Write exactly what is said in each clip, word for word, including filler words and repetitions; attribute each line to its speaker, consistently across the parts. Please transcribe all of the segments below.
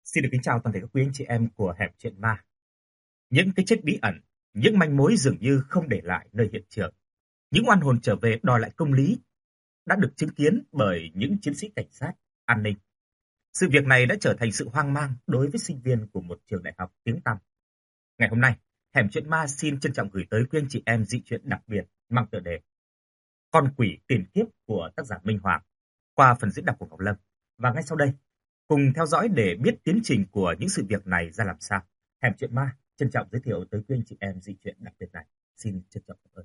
Speaker 1: Xin được kính chào toàn thể các quý anh chị em của Hẻm Chuyện Ma. Những cái chết bí ẩn, những manh mối dường như không để lại nơi hiện trường. Những oan hồn trở về đòi lại công lý đã được chứng kiến bởi những chiến sĩ cảnh sát, an ninh. Sự việc này đã trở thành sự hoang mang đối với sinh viên của một trường đại học tiếng tăm. Ngày hôm nay, Hẻm Chuyện Ma xin trân trọng gửi tới quý anh chị em dị truyện đặc biệt mang tựa đề Con quỷ tiền kiếp của tác giả Minh Hoàng qua phần diễn đọc của Ngọc Lâm. Và ngay sau đây, cùng theo dõi để biết tiến trình của những sự việc này ra làm sao. Hẻm Chuyện Ma trân trọng giới thiệu tới quý anh chị em dị truyện đặc biệt này. Xin trân trọng cảm ơn.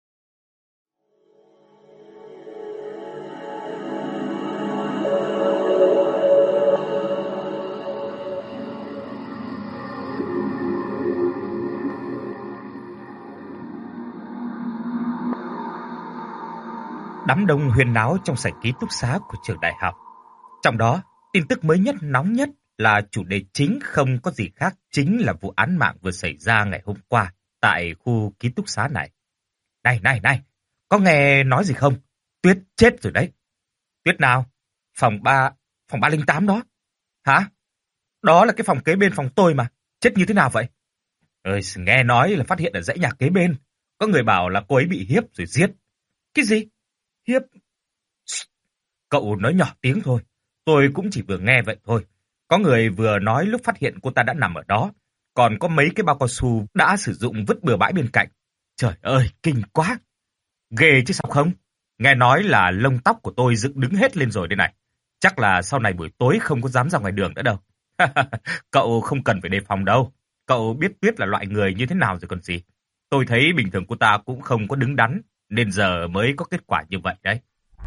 Speaker 1: Đám đông huyên náo trong sảnh ký túc xá của trường đại học. Trong đó, tin tức mới nhất nóng nhất là chủ đề chính không có gì khác, chính là vụ án mạng vừa xảy ra ngày hôm qua tại khu ký túc xá này. Này, này, này, có nghe nói gì không? Tuyết chết rồi đấy. Tuyết nào? Phòng ba, phòng ba linh tám đó. Hả? Đó là cái phòng kế bên phòng tôi mà. Chết như thế nào vậy? Ơi, nghe nói là phát hiện ở dãy nhà kế bên. Có người bảo là cô ấy bị hiếp rồi giết. Cái gì? Hiếp? Cậu nói nhỏ tiếng thôi. Tôi cũng chỉ vừa nghe vậy thôi. Có người vừa nói lúc phát hiện cô ta đã nằm ở đó. Còn có mấy cái bao cao su đã sử dụng vứt bừa bãi bên cạnh. Trời ơi, kinh quá. Ghê chứ sao không? Nghe nói là lông tóc của tôi dựng đứng hết lên rồi đây này. Chắc là sau này buổi tối không có dám ra ngoài đường nữa đâu. Cậu không cần phải đề phòng đâu. Cậu biết Tuyết là loại người như thế nào rồi còn gì. Tôi thấy bình thường cô ta cũng không có đứng đắn, nên giờ mới có kết quả như vậy đấy.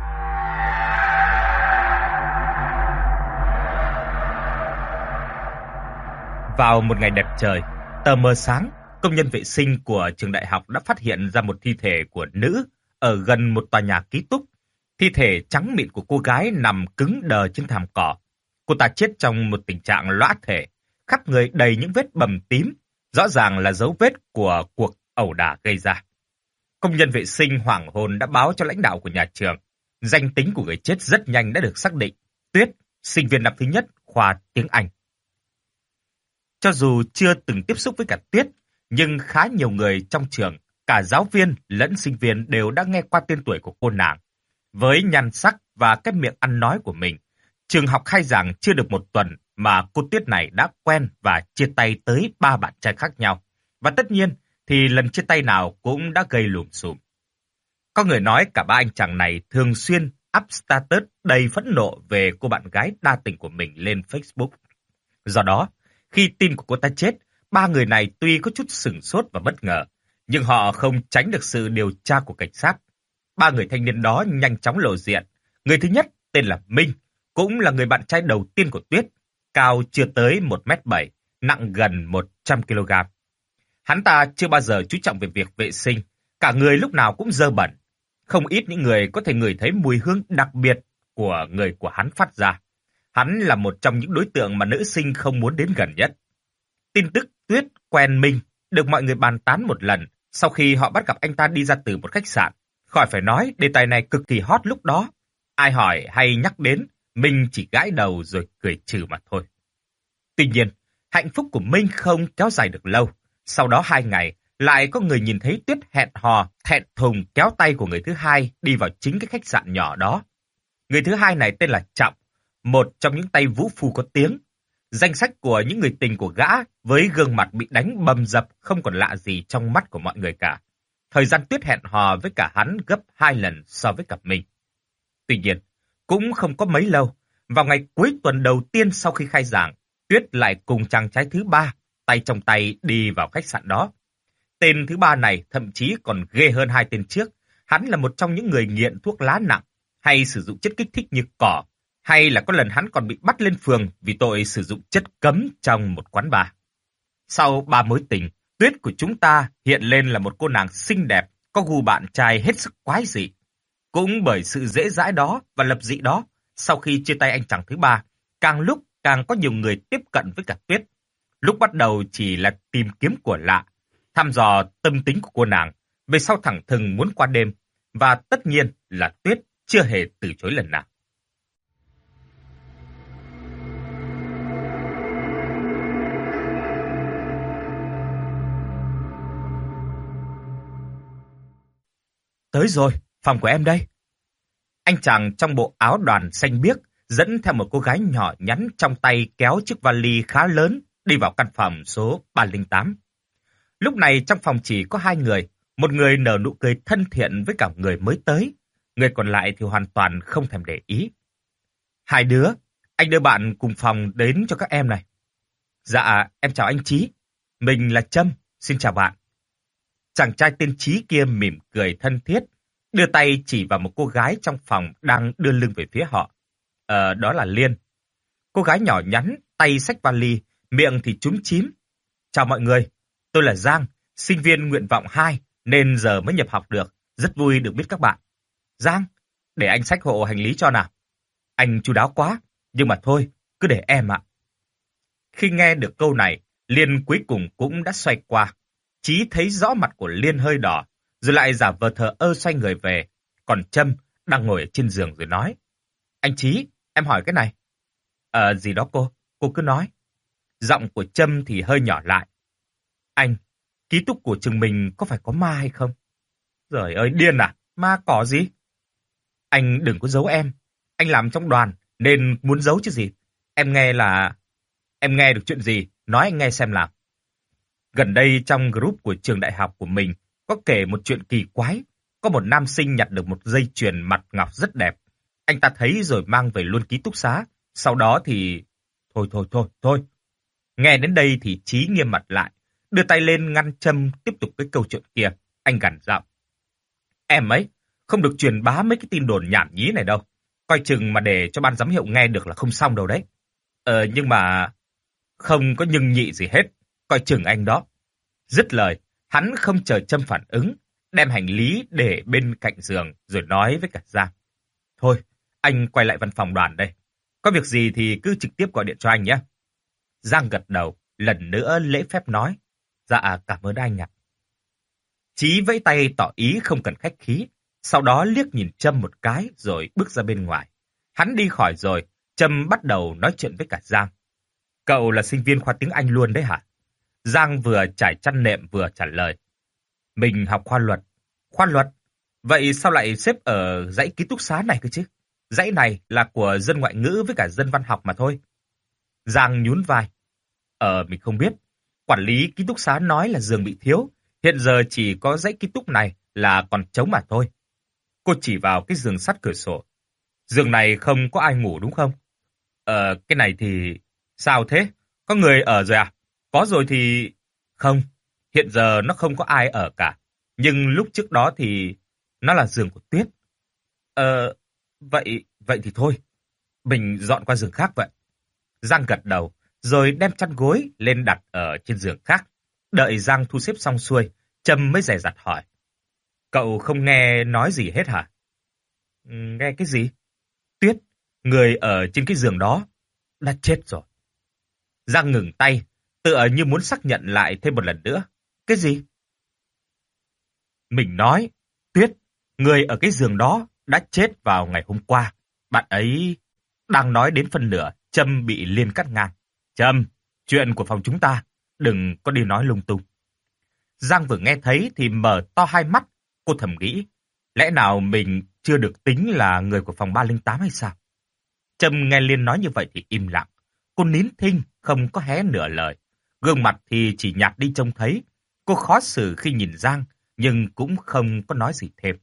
Speaker 1: Vào một ngày đẹp trời, tờ mờ sáng, công nhân vệ sinh của trường đại học đã phát hiện ra một thi thể của nữ ở gần một tòa nhà ký túc. Thi thể trắng mịn của cô gái nằm cứng đờ trên thảm cỏ. Cô ta chết trong một tình trạng lõa thể, khắp người đầy những vết bầm tím, rõ ràng là dấu vết của cuộc ẩu đả gây ra. Công nhân vệ sinh hoảng hồn đã báo cho lãnh đạo của nhà trường. Danh tính của người chết rất nhanh đã được xác định. Tuyết, sinh viên năm thứ nhất khoa tiếng Anh. Cho dù chưa từng tiếp xúc với cả Tuyết, nhưng khá nhiều người trong trường, cả giáo viên lẫn sinh viên đều đã nghe qua tên tuổi của cô nàng. Với nhan sắc và cái miệng ăn nói của mình, trường học khai giảng chưa được một tuần mà cô Tuyết này đã quen và chia tay tới ba bạn trai khác nhau. Và tất nhiên thì lần chia tay nào cũng đã gây lùm xùm. Có người nói cả ba anh chàng này thường xuyên up status đầy phẫn nộ về cô bạn gái đa tình của mình lên Facebook. Do đó, khi tin của cô ta chết, ba người này tuy có chút sửng sốt và bất ngờ, nhưng họ không tránh được sự điều tra của cảnh sát. Ba người thanh niên đó nhanh chóng lộ diện. Người thứ nhất tên là Minh, cũng là người bạn trai đầu tiên của Tuyết, cao chưa tới một mét bảy, nặng gần một trăm ki lô gam. Hắn ta chưa bao giờ chú trọng về việc vệ sinh, cả người lúc nào cũng dơ bẩn. Không ít những người có thể ngửi thấy mùi hương đặc biệt của người của hắn phát ra. Hắn là một trong những đối tượng mà nữ sinh không muốn đến gần nhất. Tin tức Tuyết quen Minh được mọi người bàn tán một lần sau khi họ bắt gặp anh ta đi ra từ một khách sạn. Khỏi phải nói, đề tài này cực kỳ hot lúc đó. Ai hỏi hay nhắc đến, Minh chỉ gãi đầu rồi cười trừ mà thôi. Tuy nhiên, hạnh phúc của Minh không kéo dài được lâu. Sau đó hai ngày, lại có người nhìn thấy Tuyết hẹn hò, thẹn thùng kéo tay của người thứ hai đi vào chính cái khách sạn nhỏ đó. Người thứ hai này tên là Trọng, một trong những tay vũ phu có tiếng. Danh sách của những người tình của gã với gương mặt bị đánh bầm dập không còn lạ gì trong mắt của mọi người cả. Thời gian Tuyết hẹn hò với cả hắn gấp hai lần so với cặp mình. Tuy nhiên, cũng không có mấy lâu, vào ngày cuối tuần đầu tiên sau khi khai giảng, Tuyết lại cùng chàng trai thứ ba, tay trong tay đi vào khách sạn đó. Tên thứ ba này thậm chí còn ghê hơn hai tên trước. Hắn là một trong những người nghiện thuốc lá nặng, hay sử dụng chất kích thích như cỏ, hay là có lần hắn còn bị bắt lên phường vì tội sử dụng chất cấm trong một quán bar. Sau ba mối tình, Tuyết của chúng ta hiện lên là một cô nàng xinh đẹp, có gu bạn trai hết sức quái dị. Cũng bởi sự dễ dãi đó và lập dị đó, sau khi chia tay anh chàng thứ ba, càng lúc càng có nhiều người tiếp cận với cả Tuyết. Lúc bắt đầu chỉ là tìm kiếm của lạ, thăm dò tâm tính của cô nàng, về sau thẳng thừng muốn qua đêm, và tất nhiên là Tuyết chưa hề từ chối lần nào. tới rồi, phòng của em đây. Anh chàng trong bộ áo đoàn xanh biếc dẫn theo một cô gái nhỏ nhắn trong tay kéo chiếc vali khá lớn đi vào căn phòng số ba không tám. Lúc này trong phòng chỉ có hai người, một người nở nụ cười thân thiện với cả người mới tới, người còn lại thì hoàn toàn không thèm để ý. Hai đứa, anh đưa bạn cùng phòng đến cho các em này. Dạ, em chào anh Chí. Mình là Trâm, xin chào bạn. Chàng trai tên Chí kia mỉm cười thân thiết, đưa tay chỉ vào một cô gái trong phòng đang đưa lưng về phía họ. Ờ, đó là Liên. Cô gái nhỏ nhắn, tay xách vali, miệng thì chúm chím. Chào mọi người, tôi là Giang, sinh viên nguyện vọng hai, nên giờ mới nhập học được. Rất vui được biết các bạn. Giang, để anh xách hộ hành lý cho nào. Anh chu đáo quá, nhưng mà thôi, cứ để em ạ. Khi nghe được câu này, Liên cuối cùng cũng đã xoay qua. Chí thấy rõ mặt của Liên hơi đỏ, rồi lại giả vờ thờ ơ xoay người về. Còn Trâm đang ngồi ở trên giường rồi nói. Anh Chí, em hỏi cái này. Ờ, gì đó cô, cô cứ nói. Giọng của Trâm thì hơi nhỏ lại. Anh, ký túc của trường mình có phải có ma hay không? Giời ơi, điên à, ma cỏ gì? Anh đừng có giấu em. Anh làm trong đoàn, nên muốn giấu chứ gì. Em nghe là... Em nghe được chuyện gì, nói anh nghe xem nào. Gần đây trong group của trường đại học của mình có kể một chuyện kỳ quái. Có một nam sinh nhặt được một dây chuyền mặt ngọc rất đẹp. Anh ta thấy rồi mang về luôn ký túc xá. Sau đó thì... Thôi thôi thôi thôi. Nghe đến đây thì Chí nghiêm mặt lại. Đưa tay lên ngăn Trâm tiếp tục cái câu chuyện kia. Anh gằn giọng. Em ấy, không được truyền bá mấy cái tin đồn nhảm nhí này đâu. Coi chừng mà để cho ban giám hiệu nghe được là không xong đâu đấy. Ờ nhưng mà... Không có nhưng nhị gì hết. Coi chừng anh đó. Dứt lời, hắn không chờ Trâm phản ứng, đem hành lý để bên cạnh giường rồi nói với cả Giang. Thôi, anh quay lại văn phòng đoàn đây. Có việc gì thì cứ trực tiếp gọi điện cho anh nhé. Giang gật đầu, lần nữa lễ phép nói. Dạ, cảm ơn anh ạ. Chí vẫy tay tỏ ý không cần khách khí, sau đó liếc nhìn Trâm một cái rồi bước ra bên ngoài. Hắn đi khỏi rồi, Trâm bắt đầu nói chuyện với cả Giang. Cậu là sinh viên khoa tiếng Anh luôn đấy hả? Giang vừa trải chăn nệm vừa trả lời. Mình học khoa luật. Khoa luật? Vậy sao lại xếp ở dãy ký túc xá này cơ chứ? Dãy này là của dân ngoại ngữ với cả dân văn học mà thôi. Giang nhún vai. Ờ, mình không biết. Quản lý ký túc xá nói là giường bị thiếu. Hiện giờ chỉ có dãy ký túc này là còn trống mà thôi. Cô chỉ vào cái giường sắt cửa sổ. Giường này không có ai ngủ đúng không? Ờ, cái này thì... Sao thế? Có người ở rồi à? Có rồi thì... Không, hiện giờ nó không có ai ở cả. Nhưng lúc trước đó thì... Nó là giường của Tuyết. Ờ, vậy... Vậy thì thôi. Mình dọn qua giường khác vậy. Giang gật đầu, rồi đem chăn gối lên đặt ở trên giường khác. Đợi Giang thu xếp xong xuôi, Trâm mới dè dặt hỏi. Cậu không nghe nói gì hết hả? Nghe cái gì? Tuyết, người ở trên cái giường đó, đã chết rồi. Giang ngừng tay, tựa như muốn xác nhận lại thêm một lần nữa. Cái gì? Mình nói, Tuyết, người ở cái giường đó đã chết vào ngày hôm qua. Bạn ấy đang nói đến phân nửa, Trâm bị Liên cắt ngang. Trâm, chuyện của phòng chúng ta, đừng có đi nói lung tung. Giang vừa nghe thấy thì mở to hai mắt, cô thầm nghĩ, lẽ nào mình chưa được tính là người của phòng ba không tám hay sao? Trâm nghe Liên nói như vậy thì im lặng, cô nín thinh, không có hé nửa lời. Gương mặt thì chỉ nhạt đi trông thấy, cô khó xử khi nhìn Giang, nhưng cũng không có nói gì thêm.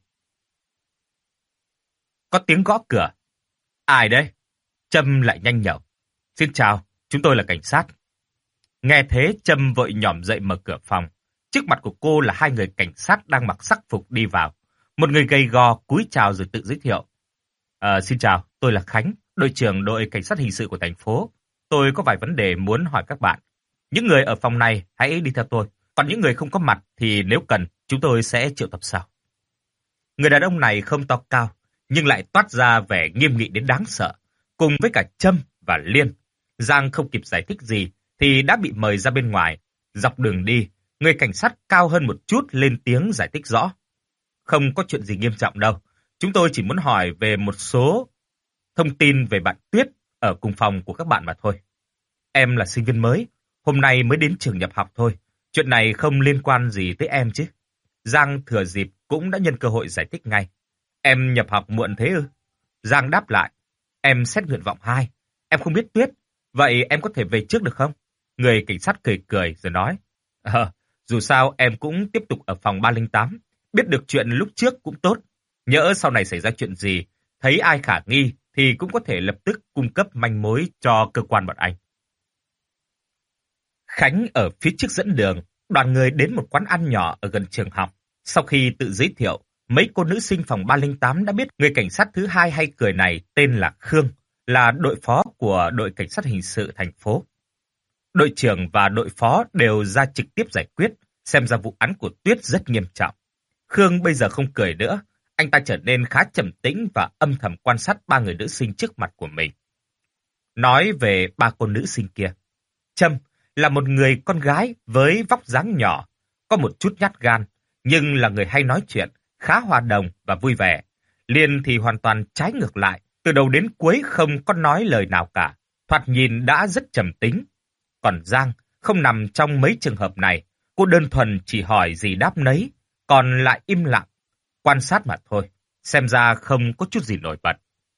Speaker 1: Có tiếng gõ cửa. Ai đấy? Trâm lại nhanh nhẩu. Xin chào, chúng tôi là cảnh sát. Nghe thế Trâm vội nhỏm dậy mở cửa phòng. Trước mặt của cô là hai người cảnh sát đang mặc sắc phục đi vào. Một người gầy gò cúi chào rồi tự giới thiệu. À, xin chào, tôi là Khánh, đội trưởng đội cảnh sát hình sự của thành phố. Tôi có vài vấn đề muốn hỏi các bạn. Những người ở phòng này hãy đi theo tôi. Còn những người không có mặt thì nếu cần, chúng tôi sẽ triệu tập sau. Người đàn ông này không to cao, nhưng lại toát ra vẻ nghiêm nghị đến đáng sợ. Cùng với cả Trâm và Liên, Giang không kịp giải thích gì thì đã bị mời ra bên ngoài. Dọc đường đi, người cảnh sát cao hơn một chút lên tiếng giải thích rõ. Không có chuyện gì nghiêm trọng đâu. Chúng tôi chỉ muốn hỏi về một số thông tin về bạn Tuyết ở cùng phòng của các bạn mà thôi. Em là sinh viên mới, hôm nay mới đến trường nhập học thôi. Chuyện này không liên quan gì tới em chứ. Giang thừa dịp cũng đã nhân cơ hội giải thích ngay. Em nhập học muộn thế ư? Giang đáp lại. Em xét nguyện vọng hai. Em không biết Tuyết. Vậy em có thể về trước được không? Người cảnh sát cười cười rồi nói. Ờ, dù sao em cũng tiếp tục ở phòng ba linh tám. Biết được chuyện lúc trước cũng tốt. Nhỡ sau này xảy ra chuyện gì, thấy ai khả nghi thì cũng có thể lập tức cung cấp manh mối cho cơ quan bọn anh. Khánh ở phía trước dẫn đường, đoàn người đến một quán ăn nhỏ ở gần trường học. Sau khi tự giới thiệu, mấy cô nữ sinh phòng ba linh tám đã biết người cảnh sát thứ hai hay cười này tên là Khương, là đội phó của đội cảnh sát hình sự thành phố. Đội trưởng và đội phó đều ra trực tiếp giải quyết, xem ra vụ án của Tuyết rất nghiêm trọng. Khương bây giờ không cười nữa, anh ta trở nên khá trầm tĩnh và âm thầm quan sát ba người nữ sinh trước mặt của mình. Nói về ba cô nữ sinh kia, Trâm là một người con gái với vóc dáng nhỏ, có một chút nhát gan, nhưng là người hay nói chuyện, khá hòa đồng và vui vẻ. Liên thì hoàn toàn trái ngược lại, từ đầu đến cuối không có nói lời nào cả, thoạt nhìn đã rất trầm tính. Còn Giang không nằm trong mấy trường hợp này, cô đơn thuần chỉ hỏi gì đáp nấy, còn lại im lặng, quan sát mà thôi, xem ra không có chút gì nổi bật.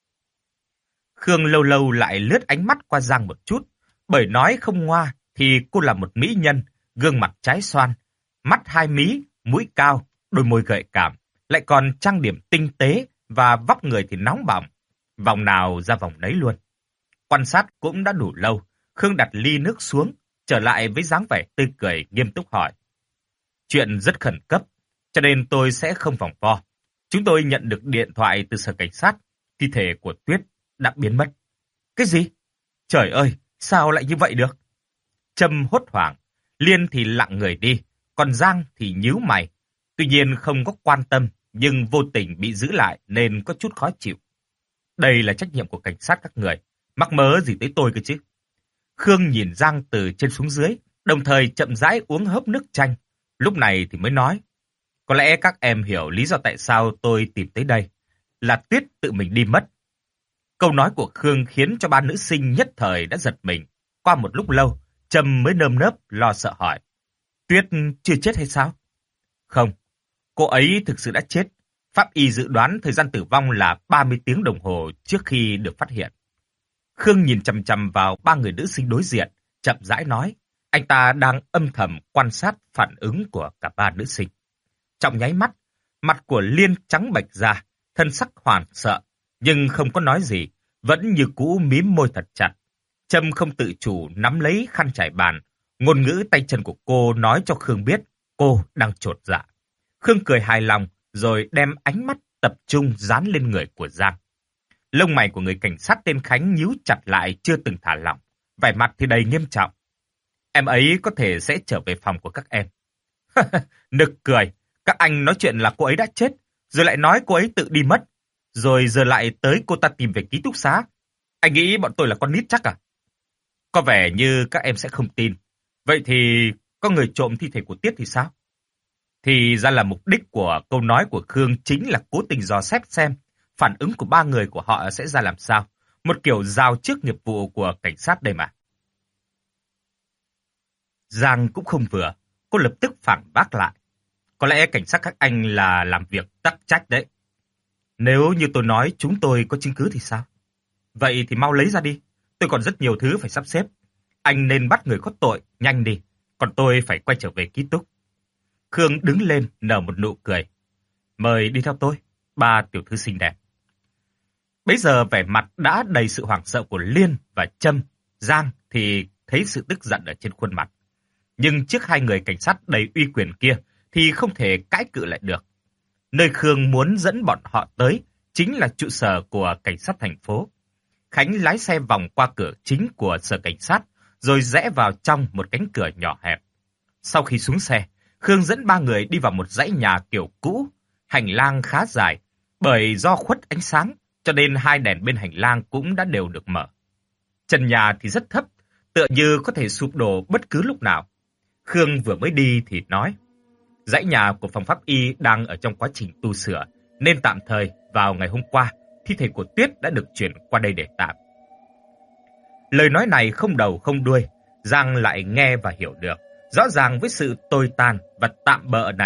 Speaker 1: Khương lâu lâu lại lướt ánh mắt qua Giang một chút, bởi nói không ngoa thì cô là một mỹ nhân, gương mặt trái xoan, mắt hai mí, mũi cao, đôi môi gợi cảm, lại còn trang điểm tinh tế và vóc người thì nóng bỏng, vòng nào ra vòng nấy luôn. Quan sát cũng đã đủ lâu, Khương đặt ly nước xuống, trở lại với dáng vẻ tươi cười nghiêm túc hỏi. Chuyện rất khẩn cấp, cho nên tôi sẽ không vòng vo. Chúng tôi nhận được điện thoại từ sở cảnh sát, thi thể của Tuyết đã biến mất. Cái gì? Trời ơi, sao lại như vậy được? Trâm hốt hoảng, Liên thì lặng người đi, còn Giang thì nhíu mày. Tuy nhiên không có quan tâm, nhưng vô tình bị giữ lại nên có chút khó chịu. Đây là trách nhiệm của cảnh sát các người, mắc mớ gì tới tôi cơ chứ? Khương nhìn Giang từ trên xuống dưới, đồng thời chậm rãi uống hớp nước chanh. Lúc này thì mới nói, có lẽ các em hiểu lý do tại sao tôi tìm tới đây, là Tuyết tự mình đi mất. Câu nói của Khương khiến cho ba nữ sinh nhất thời đã giật mình. Qua một lúc lâu, Trâm mới nơm nớp lo sợ hỏi, Tuyết chưa chết hay sao? Không, cô ấy thực sự đã chết. Pháp y dự đoán thời gian tử vong là ba mươi tiếng đồng hồ trước khi được phát hiện. Khương nhìn chằm chằm vào ba người nữ sinh đối diện, chậm rãi nói, anh ta đang âm thầm quan sát phản ứng của cả ba nữ sinh. Trong nháy mắt, mặt của Liên trắng bệch ra, thân sắc hoảng sợ, nhưng không có nói gì, vẫn như cũ mím môi thật chặt. Trâm không tự chủ nắm lấy khăn trải bàn, ngôn ngữ tay chân của cô nói cho Khương biết cô đang chột dạ. Khương cười hài lòng, rồi đem ánh mắt tập trung dán lên người của Giang. Lông mày của người cảnh sát tên Khánh nhíu chặt lại chưa từng thả lỏng, vẻ mặt thì đầy nghiêm trọng. Em ấy có thể sẽ trở về phòng của các em. Nực cười, các anh nói chuyện là cô ấy đã chết, rồi lại nói cô ấy tự đi mất, rồi giờ lại tới cô ta tìm về ký túc xá. Anh nghĩ bọn tôi là con nít chắc à? Có vẻ như các em sẽ không tin. Vậy thì có người trộm thi thể của Tiết thì sao? Thì ra là mục đích của câu nói của Khương chính là cố tình dò xét xem phản ứng của ba người của họ sẽ ra làm sao. Một kiểu giao trước nghiệp vụ của cảnh sát đây mà. Giang cũng không vừa, cô lập tức phản bác lại. Có lẽ cảnh sát các anh là làm việc tắc trách đấy. Nếu như tôi nói chúng tôi có chứng cứ thì sao? Vậy thì mau lấy ra đi, tôi còn rất nhiều thứ phải sắp xếp. Anh nên bắt người có tội, nhanh đi, còn tôi phải quay trở về ký túc. Khương đứng lên nở một nụ cười. Mời đi theo tôi, ba tiểu thư xinh đẹp. Bấy giờ vẻ mặt đã đầy sự hoảng sợ của Liên và Trâm. Giang thì thấy sự tức giận ở trên khuôn mặt. Nhưng trước hai người cảnh sát đầy uy quyền kia thì không thể cãi cự lại được. Nơi Khương muốn dẫn bọn họ tới chính là trụ sở của cảnh sát thành phố. Khánh lái xe vòng qua cửa chính của sở cảnh sát, rồi rẽ vào trong một cánh cửa nhỏ hẹp. Sau khi xuống xe, Khương dẫn ba người đi vào một dãy nhà kiểu cũ, hành lang khá dài, bởi do khuất ánh sáng, cho nên hai đèn bên hành lang cũng đã đều được mở. Trần nhà thì rất thấp, tựa như có thể sụp đổ bất cứ lúc nào. Khương vừa mới đi thì nói, dãy nhà của phòng pháp y đang ở trong quá trình tu sửa, nên tạm thời vào ngày hôm qua, thi thể của Tuyết đã được chuyển qua đây để tạm. Lời nói này không đầu không đuôi, Giang lại nghe và hiểu được. Rõ ràng với sự tồi tàn và tạm bợ này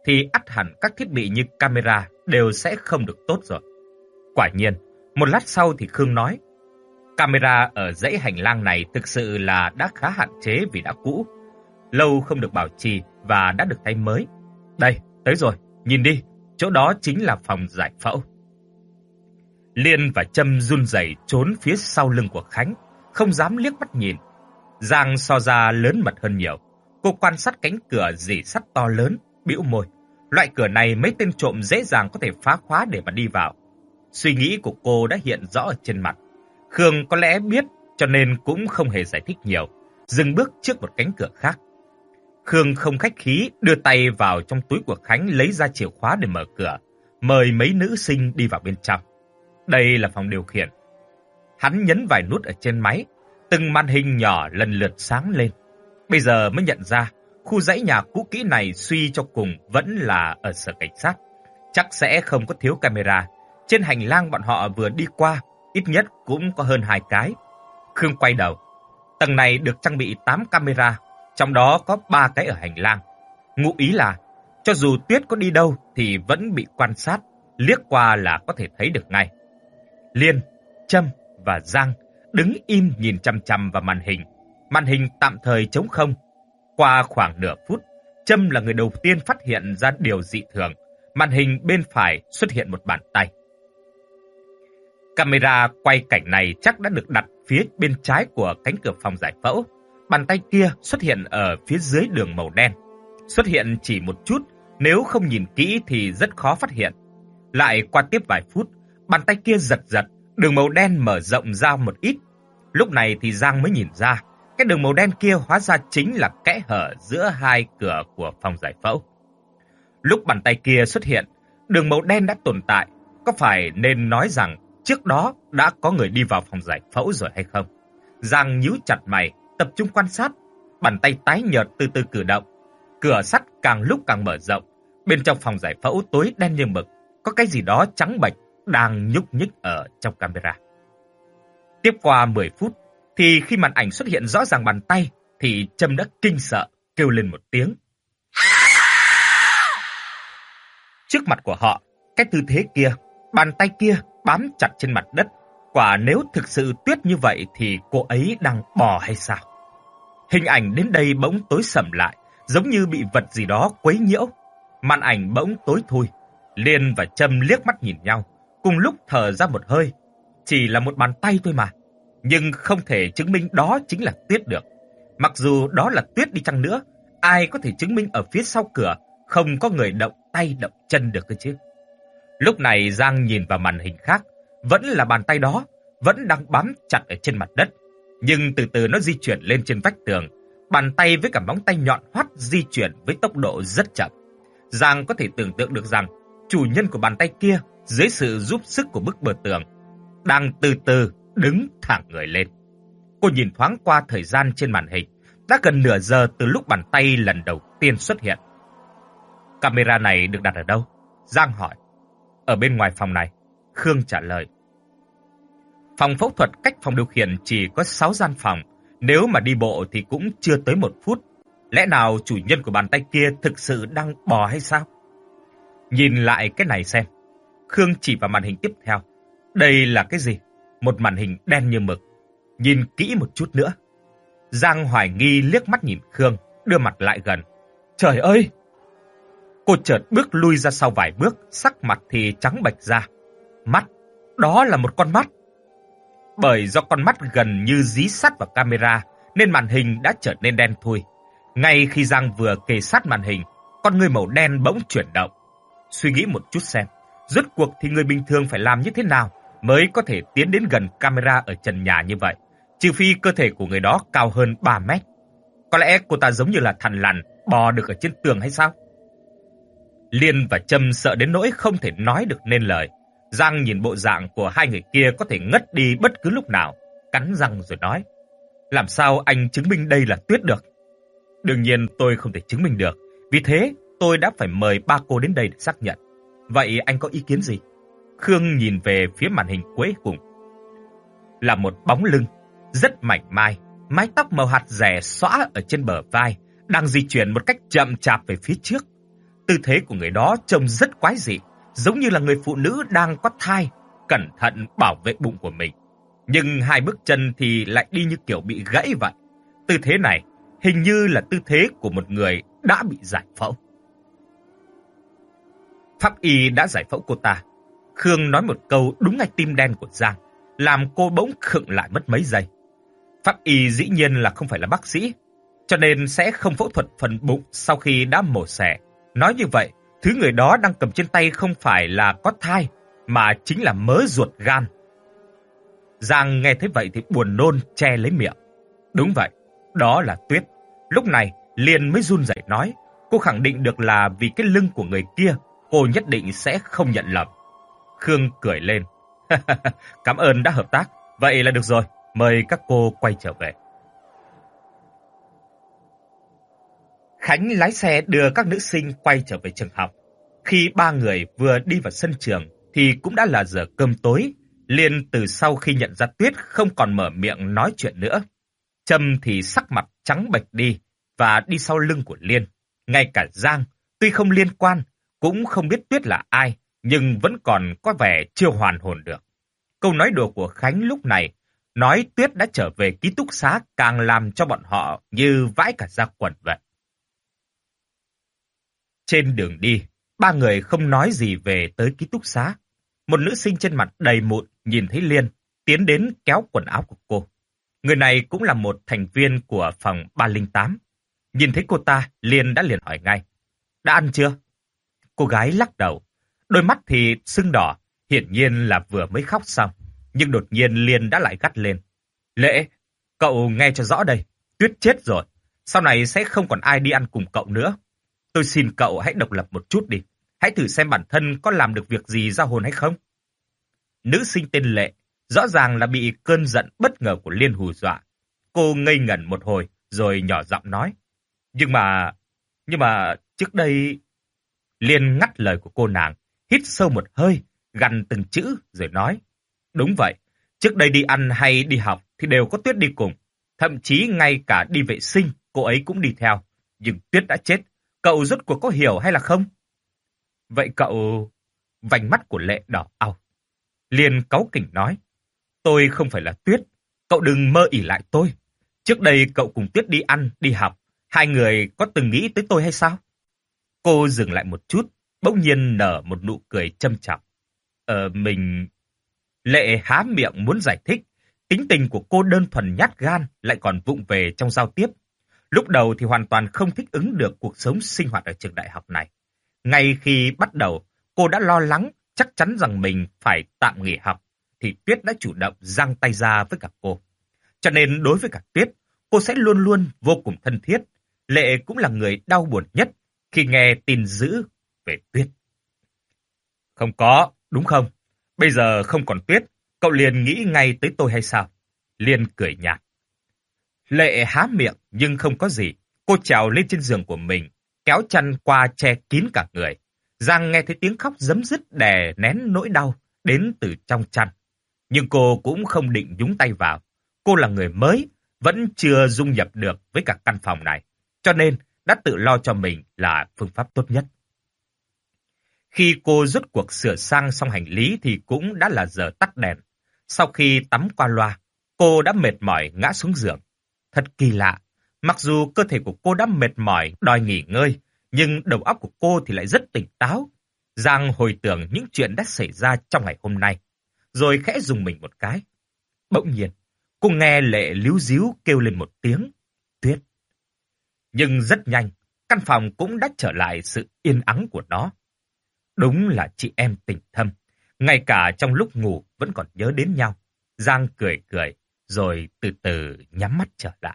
Speaker 1: thì ắt hẳn các thiết bị như camera đều sẽ không được tốt rồi. Quả nhiên, một lát sau thì Khương nói, camera ở dãy hành lang này thực sự là đã khá hạn chế vì đã cũ, lâu không được bảo trì và đã được thay mới. Đây, tới rồi, nhìn đi, chỗ đó chính là phòng giải phẫu. Liên và Trâm run rẩy trốn phía sau lưng của Khánh, không dám liếc mắt nhìn. Giang so ra lớn mật hơn nhiều. Cô quan sát cánh cửa rỉ sắt to lớn, bĩu môi. Loại cửa này mấy tên trộm dễ dàng có thể phá khóa để mà đi vào. Suy nghĩ của cô đã hiện rõ ở trên mặt. Khương có lẽ biết cho nên cũng không hề giải thích nhiều, dừng bước trước một cánh cửa khác. Khương không khách khí đưa tay vào trong túi của Khánh lấy ra chìa khóa để mở cửa, mời mấy nữ sinh đi vào bên trong. Đây là phòng điều khiển. Hắn nhấn vài nút ở trên máy, từng màn hình nhỏ lần lượt sáng lên. Bây giờ mới nhận ra, khu dãy nhà cũ kỹ này suy cho cùng vẫn là ở sở cảnh sát. Chắc sẽ không có thiếu camera. Trên hành lang bọn họ vừa đi qua, ít nhất cũng có hơn hai cái. Khương quay đầu. Tầng này được trang bị tám camera, trong đó có ba cái ở hành lang. Ngụ ý là, cho dù Tuyết có đi đâu thì vẫn bị quan sát, liếc qua là có thể thấy được ngay. Liên, Trâm và Giang đứng im nhìn chằm chằm vào màn hình. Màn hình tạm thời trống không. Qua khoảng nửa phút, Trâm là người đầu tiên phát hiện ra điều dị thường. Màn hình bên phải xuất hiện một bàn tay. Camera quay cảnh này chắc đã được đặt phía bên trái của cánh cửa phòng giải phẫu. Bàn tay kia xuất hiện ở phía dưới đường màu đen. Xuất hiện chỉ một chút, nếu không nhìn kỹ thì rất khó phát hiện. Lại qua tiếp vài phút, bàn tay kia giật giật, đường màu đen mở rộng ra một ít. Lúc này thì Giang mới nhìn ra, cái đường màu đen kia hóa ra chính là kẽ hở giữa hai cửa của phòng giải phẫu. Lúc bàn tay kia xuất hiện, đường màu đen đã tồn tại. Có phải nên nói rằng trước đó đã có người đi vào phòng giải phẫu rồi hay không? Giang nhíu chặt mày, tập trung quan sát. Bàn tay tái nhợt từ từ cử động. Cửa sắt càng lúc càng mở rộng. Bên trong phòng giải phẫu tối đen như mực, có cái gì đó trắng bệch đang nhúc nhích ở trong camera. Tiếp qua mười phút, thì khi màn ảnh xuất hiện rõ ràng bàn tay, thì Trâm đã kinh sợ, kêu lên một tiếng. Trước mặt của họ, cái tư thế kia, bàn tay kia bám chặt trên mặt đất. Quả nếu thực sự Tuyết như vậy thì cô ấy đang bò hay sao? Hình ảnh đến đây bỗng tối sầm lại, giống như bị vật gì đó quấy nhiễu. Màn ảnh bỗng tối thui. Liên và Trâm liếc mắt nhìn nhau, cùng lúc thở ra một hơi. Chỉ là một bàn tay thôi mà, nhưng không thể chứng minh đó chính là Tuyết được. Mặc dù đó là Tuyết đi chăng nữa, ai có thể chứng minh ở phía sau cửa không có người động tay động chân được cơ chứ? Lúc này Giang nhìn vào màn hình khác, vẫn là bàn tay đó, vẫn đang bám chặt ở trên mặt đất. Nhưng từ từ nó di chuyển lên trên vách tường, bàn tay với cả móng tay nhọn hoắt di chuyển với tốc độ rất chậm. Giang có thể tưởng tượng được rằng chủ nhân của bàn tay kia, dưới sự giúp sức của bức bờ tường, đang từ từ đứng thẳng người lên. Cô nhìn thoáng qua thời gian trên màn hình, đã gần nửa giờ từ lúc bàn tay lần đầu tiên xuất hiện. Camera này được đặt ở đâu? Giang hỏi. Ở bên ngoài phòng này, Khương trả lời. Phòng phẫu thuật cách phòng điều khiển chỉ có sáu gian phòng, nếu mà đi bộ thì cũng chưa tới một phút. Lẽ nào chủ nhân của bàn tay kia thực sự đang bò hay sao? Nhìn lại cái này xem. Khương chỉ vào màn hình tiếp theo. Đây là cái gì? Một màn hình đen như mực. Nhìn kỹ một chút nữa. Giang hoài nghi liếc mắt nhìn Khương, đưa mặt lại gần. Trời ơi! Cô chợt bước lui ra sau vài bước, sắc mặt thì trắng bệch ra. Mắt, đó là một con mắt. Bởi do con mắt gần như dí sát vào camera, nên màn hình đã trở nên đen thui. Ngay khi Giang vừa kề sát màn hình, con người màu đen bỗng chuyển động. Suy nghĩ một chút xem, rốt cuộc thì người bình thường phải làm như thế nào mới có thể tiến đến gần camera ở trần nhà như vậy, trừ phi cơ thể của người đó cao hơn ba mét. Có lẽ cô ta giống như là thằn lằn, bò được ở trên tường hay sao? Liên và Trâm sợ đến nỗi không thể nói được nên lời. Giang nhìn bộ dạng của hai người kia có thể ngất đi bất cứ lúc nào, cắn răng rồi nói. Làm sao anh chứng minh đây là Tuyết được? Đương nhiên tôi không thể chứng minh được, vì thế tôi đã phải mời ba cô đến đây để xác nhận. Vậy anh có ý kiến gì? Khương nhìn về phía màn hình cuối cùng. Là một bóng lưng, rất mảnh mai, mái tóc màu hạt rẻ xõa ở trên bờ vai, đang di chuyển một cách chậm chạp về phía trước. Tư thế của người đó trông rất quái dị, giống như là người phụ nữ đang có thai, cẩn thận bảo vệ bụng của mình. Nhưng hai bước chân thì lại đi như kiểu bị gãy vậy. Tư thế này hình như là tư thế của một người đã bị giải phẫu. Pháp y đã giải phẫu cô ta. Khương nói một câu đúng ngay tim đen của Giang, làm cô bỗng khựng lại mất mấy giây. Pháp y dĩ nhiên là không phải là bác sĩ, cho nên sẽ không phẫu thuật phần bụng sau khi đã mổ xẻ. Nói như vậy, thứ người đó đang cầm trên tay không phải là có thai, mà chính là mớ ruột gan. Giang nghe thấy vậy thì buồn nôn che lấy miệng. Đúng vậy, đó là Tuyết. Lúc này, Liên mới run rẩy nói, cô khẳng định được là vì cái lưng của người kia, cô nhất định sẽ không nhận lầm. Khương cười lên. Cảm ơn đã hợp tác. Vậy là được rồi, mời các cô quay trở về. Khánh lái xe đưa các nữ sinh quay trở về trường học. Khi ba người vừa đi vào sân trường thì cũng đã là giờ cơm tối. Liên từ sau khi nhận ra Tuyết không còn mở miệng nói chuyện nữa. Trâm thì sắc mặt trắng bệch đi và đi sau lưng của Liên. Ngay cả Giang, tuy không liên quan, cũng không biết Tuyết là ai, nhưng vẫn còn có vẻ chưa hoàn hồn được. Câu nói đùa của Khánh lúc này, nói Tuyết đã trở về ký túc xá càng làm cho bọn họ như vãi cả da quần vậy. Trên đường đi, ba người không nói gì về tới ký túc xá. Một nữ sinh trên mặt đầy mụn nhìn thấy Liên, tiến đến kéo quần áo của cô. Người này cũng là một thành viên của phòng ba không tám. Nhìn thấy cô ta, Liên đã liền hỏi ngay. Đã ăn chưa? Cô gái lắc đầu. Đôi mắt thì sưng đỏ, hiển nhiên là vừa mới khóc xong. Nhưng đột nhiên Liên đã lại gắt lên. Lệ, cậu nghe cho rõ đây. Tuyết chết rồi. Sau này sẽ không còn ai đi ăn cùng cậu nữa. Tôi xin cậu hãy độc lập một chút đi. Hãy thử xem bản thân có làm được việc gì ra hồn hay không. Nữ sinh tên Lệ, rõ ràng là bị cơn giận bất ngờ của Liên hù dọa. Cô ngây ngẩn một hồi, rồi nhỏ giọng nói. Nhưng mà, nhưng mà trước đây... Liên ngắt lời của cô nàng, hít sâu một hơi, gằn từng chữ, rồi nói. Đúng vậy, trước đây đi ăn hay đi học thì đều có Tuyết đi cùng. Thậm chí ngay cả đi vệ sinh, cô ấy cũng đi theo. Nhưng Tuyết đã chết, cậu rốt cuộc có hiểu hay là không? Vậy cậu... Vành mắt của Lệ đỏ au. Liên cáu kỉnh nói. Tôi không phải là Tuyết, cậu đừng mơ ỉ lại tôi. Trước đây cậu cùng Tuyết đi ăn, đi học. Hai người có từng nghĩ tới tôi hay sao? Cô dừng lại một chút, bỗng nhiên nở một nụ cười châm chọc. Ờ, mình... Lệ há miệng muốn giải thích. Tính tình của cô đơn thuần nhát gan, lại còn vụng về trong giao tiếp. Lúc đầu thì hoàn toàn không thích ứng được cuộc sống sinh hoạt ở trường đại học này. Ngay khi bắt đầu, cô đã lo lắng, chắc chắn rằng mình phải tạm nghỉ học, thì Tuyết đã chủ động giang tay ra với cả cô. Cho nên đối với cả Tuyết, cô sẽ luôn luôn vô cùng thân thiết. Lệ cũng là người đau buồn nhất khi nghe tin dữ về Tuyết. Không có, đúng không? Bây giờ không còn Tuyết, cậu liền nghĩ ngay tới tôi hay sao? Liên cười nhạt. Lệ há miệng nhưng không có gì. Cô trèo lên trên giường của mình, kéo chăn qua che kín cả người. Giang nghe thấy tiếng khóc giấm dứt đè nén nỗi đau đến từ trong chăn. Nhưng cô cũng không định nhúng tay vào. Cô là người mới, vẫn chưa dung nhập được với cả căn phòng này. Cho nên đã tự lo cho mình là phương pháp tốt nhất. Khi cô rốt cuộc sửa sang xong hành lý thì cũng đã là giờ tắt đèn. Sau khi tắm qua loa, cô đã mệt mỏi ngã xuống giường. Thật kỳ lạ, mặc dù cơ thể của cô đã mệt mỏi đòi nghỉ ngơi, nhưng đầu óc của cô thì lại rất tỉnh táo. Giang hồi tưởng những chuyện đã xảy ra trong ngày hôm nay, rồi khẽ rùng mình một cái. Bỗng nhiên, cô nghe Lệ líu díu kêu lên một tiếng, Tuyết. Nhưng rất nhanh, căn phòng cũng đã trở lại sự yên ắng của nó. Đúng là chị em tình thâm, ngay cả trong lúc ngủ vẫn còn nhớ đến nhau. Giang cười cười, rồi từ từ nhắm mắt trở lại.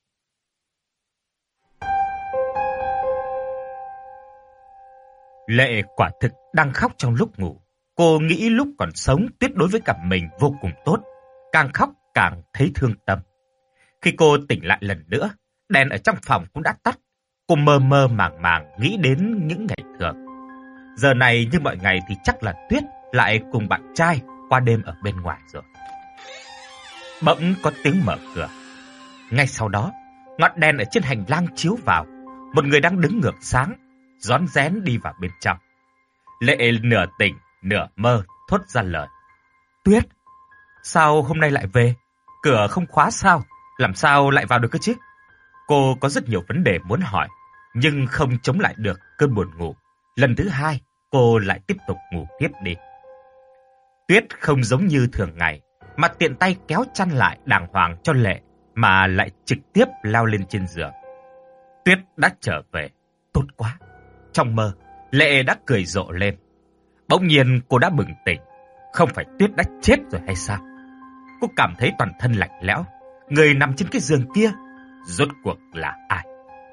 Speaker 1: Lệ quả thực đang khóc trong lúc ngủ. Cô nghĩ lúc còn sống Tuyết đối với cả mình vô cùng tốt. Càng khóc càng thấy thương tâm. Khi cô tỉnh lại lần nữa, đèn ở trong phòng cũng đã tắt. Cô mơ mơ màng màng nghĩ đến những ngày thường. Giờ này như mọi ngày thì chắc là Tuyết lại cùng bạn trai qua đêm ở bên ngoài rồi. Bỗng có tiếng mở cửa. Ngay sau đó, ngọn đèn ở trên hành lang chiếu vào. Một người đang đứng ngược sáng. rón rén đi vào bên trong. Lệ nửa tỉnh, nửa mơ, thốt ra lời. Tuyết, sao hôm nay lại về? Cửa không khóa sao? Làm sao lại vào được cơ chứ? Cô có rất nhiều vấn đề muốn hỏi, nhưng không chống lại được cơn buồn ngủ. Lần thứ hai, cô lại tiếp tục ngủ tiếp đi. Tuyết không giống như thường ngày, mà tiện tay kéo chăn lại đàng hoàng cho Lệ, mà lại trực tiếp lao lên trên giường. Tuyết đã trở về, tốt quá. Trong mơ, Lệ đã cười rộ lên. Bỗng nhiên cô đã bừng tỉnh. Không phải Tuyết đã chết rồi hay sao? Cô cảm thấy toàn thân lạnh lẽo. Người nằm trên cái giường kia, rốt cuộc là ai?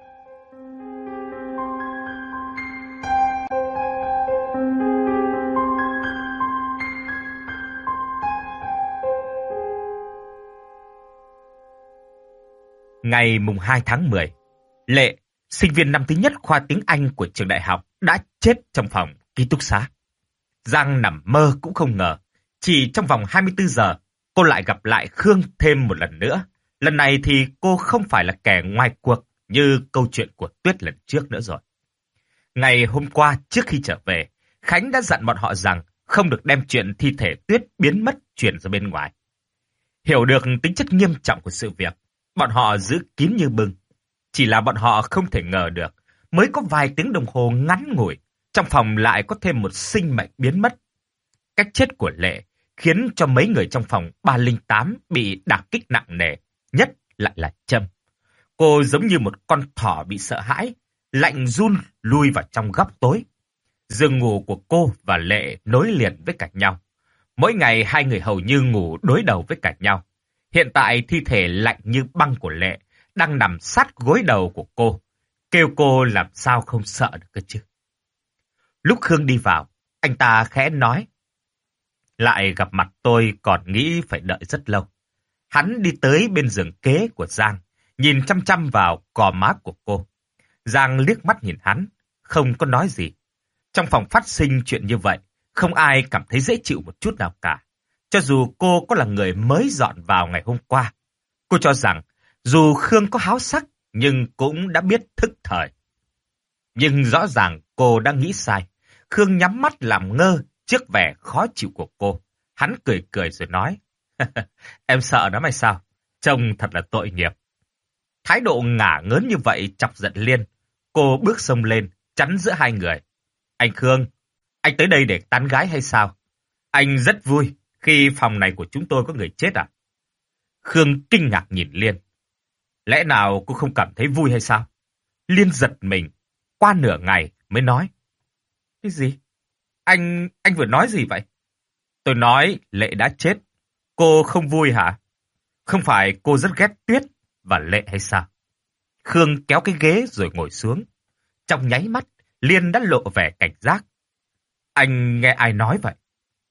Speaker 1: Ngày mùng hai tháng mười, Lệ, sinh viên năm thứ nhất khoa tiếng Anh của trường đại học, đã chết trong phòng ký túc xá. Giang nằm mơ cũng không ngờ, chỉ trong vòng hai mươi tư giờ, cô lại gặp lại Khương thêm một lần nữa. Lần này thì cô không phải là kẻ ngoài cuộc như câu chuyện của Tuyết lần trước nữa rồi. Ngày hôm qua trước khi trở về, Khánh đã dặn bọn họ rằng không được đem chuyện thi thể Tuyết biến mất truyền ra bên ngoài. Hiểu được tính chất nghiêm trọng của sự việc, bọn họ giữ kín như bưng. Chỉ là bọn họ không thể ngờ được, mới có vài tiếng đồng hồ ngắn ngủi, trong phòng lại có thêm một sinh mệnh biến mất. Cách chết của Lệ khiến cho mấy người trong phòng ba không tám bị đả kích nặng nề, nhất lại là Trâm. Cô giống như một con thỏ bị sợ hãi, lạnh run lui vào trong góc tối. Giường ngủ của cô và Lệ nối liền với cả nhau. Mỗi ngày hai người hầu như ngủ đối đầu với cả nhau. Hiện tại thi thể lạnh như băng của Lệ đang nằm sát gối đầu của cô. Kêu cô làm sao không sợ được cơ chứ. Lúc Khương đi vào, anh ta khẽ nói. Lại gặp mặt tôi còn nghĩ phải đợi rất lâu. Hắn đi tới bên giường kế của Giang, nhìn chăm chăm vào cò má của cô. Giang liếc mắt nhìn hắn, không có nói gì. Trong phòng phát sinh chuyện như vậy, không ai cảm thấy dễ chịu một chút nào cả. Cho dù cô có là người mới dọn vào ngày hôm qua, cô cho rằng dù Khương có háo sắc, nhưng cũng đã biết thức thời. Nhưng rõ ràng cô đã nghĩ sai. Khương nhắm mắt làm ngơ trước vẻ khó chịu của cô. Hắn cười cười rồi nói, em sợ nó mày sao? Trông thật là tội nghiệp. Thái độ ngả ngớn như vậy chọc giận Liên. Cô bước xông lên, chắn giữa hai người. Anh Khương, anh tới đây để tán gái hay sao? Anh rất vui khi phòng này của chúng tôi có người chết à? Khương kinh ngạc nhìn Liên. Lẽ nào cô không cảm thấy vui hay sao? Liên giật mình, qua nửa ngày mới nói. Cái gì? Anh, anh vừa nói gì vậy? Tôi nói Lệ đã chết. Cô không vui hả? Không phải cô rất ghét Tuyết và Lệ hay sao? Khương kéo cái ghế rồi ngồi xuống. Trong nháy mắt, Liên đã lộ vẻ cảnh giác. Anh nghe ai nói vậy?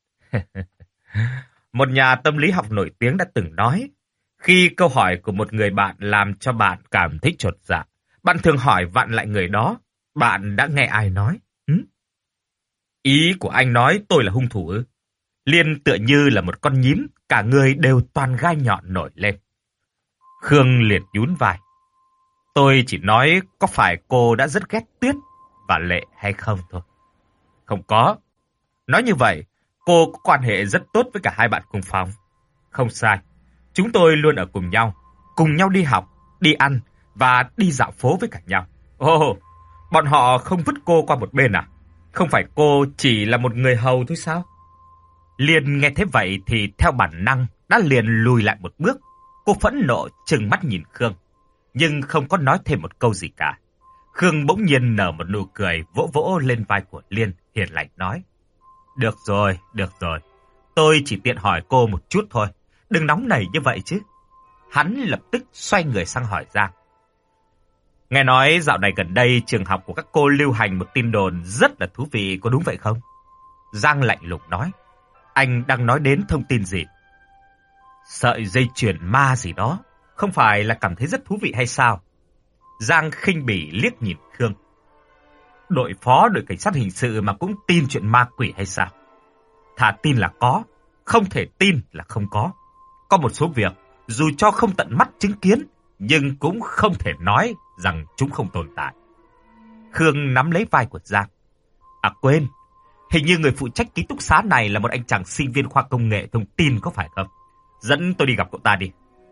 Speaker 1: Một nhà tâm lý học nổi tiếng đã từng nói, khi câu hỏi của một người bạn làm cho bạn cảm thấy chột dạ, bạn thường hỏi vặn lại người đó, bạn đã nghe ai nói? Hử? Ý của anh nói tôi là hung thủ ư? Liên tựa như là một con nhím, cả người đều toàn gai nhọn nổi lên. Khương liền nhún vai. Tôi chỉ nói có phải cô đã rất ghét Tuyết và Lệ hay không thôi. Không có. Nói như vậy, cô có quan hệ rất tốt với cả hai bạn cùng phòng. Không sai. Chúng tôi luôn ở cùng nhau, cùng nhau đi học, đi ăn và đi dạo phố với cả nhau. Ồ, oh, bọn họ không vứt cô qua một bên à? Không phải cô chỉ là một người hầu thôi sao? Liên nghe thế vậy thì theo bản năng đã liền lùi lại một bước. Cô phẫn nộ trừng mắt nhìn Khương, nhưng không có nói thêm một câu gì cả. Khương bỗng nhiên nở một nụ cười vỗ vỗ lên vai của Liên, hiền lành nói. Được rồi, được rồi. Tôi chỉ tiện hỏi cô một chút thôi. Đừng nóng nảy như vậy chứ. Hắn lập tức xoay người sang hỏi Giang. Nghe nói dạo này gần đây trường học của các cô lưu hành một tin đồn rất là thú vị, có đúng vậy không? Giang lạnh lùng nói. Anh đang nói đến thông tin gì? Sợi dây chuyền ma gì đó. Không phải là cảm thấy rất thú vị hay sao? Giang khinh bỉ liếc nhìn Khương. Đội phó đội cảnh sát hình sự mà cũng tin chuyện ma quỷ hay sao? Thà tin là có, không thể tin là không có. Có một số việc, dù cho không tận mắt chứng kiến, nhưng cũng không thể nói rằng chúng không tồn tại. Khương nắm lấy vai của Giang. À quên, hình như người phụ trách ký túc xá này là một anh chàng sinh viên khoa công nghệ thông tin có phải không? Dẫn tôi đi gặp cậu ta đi.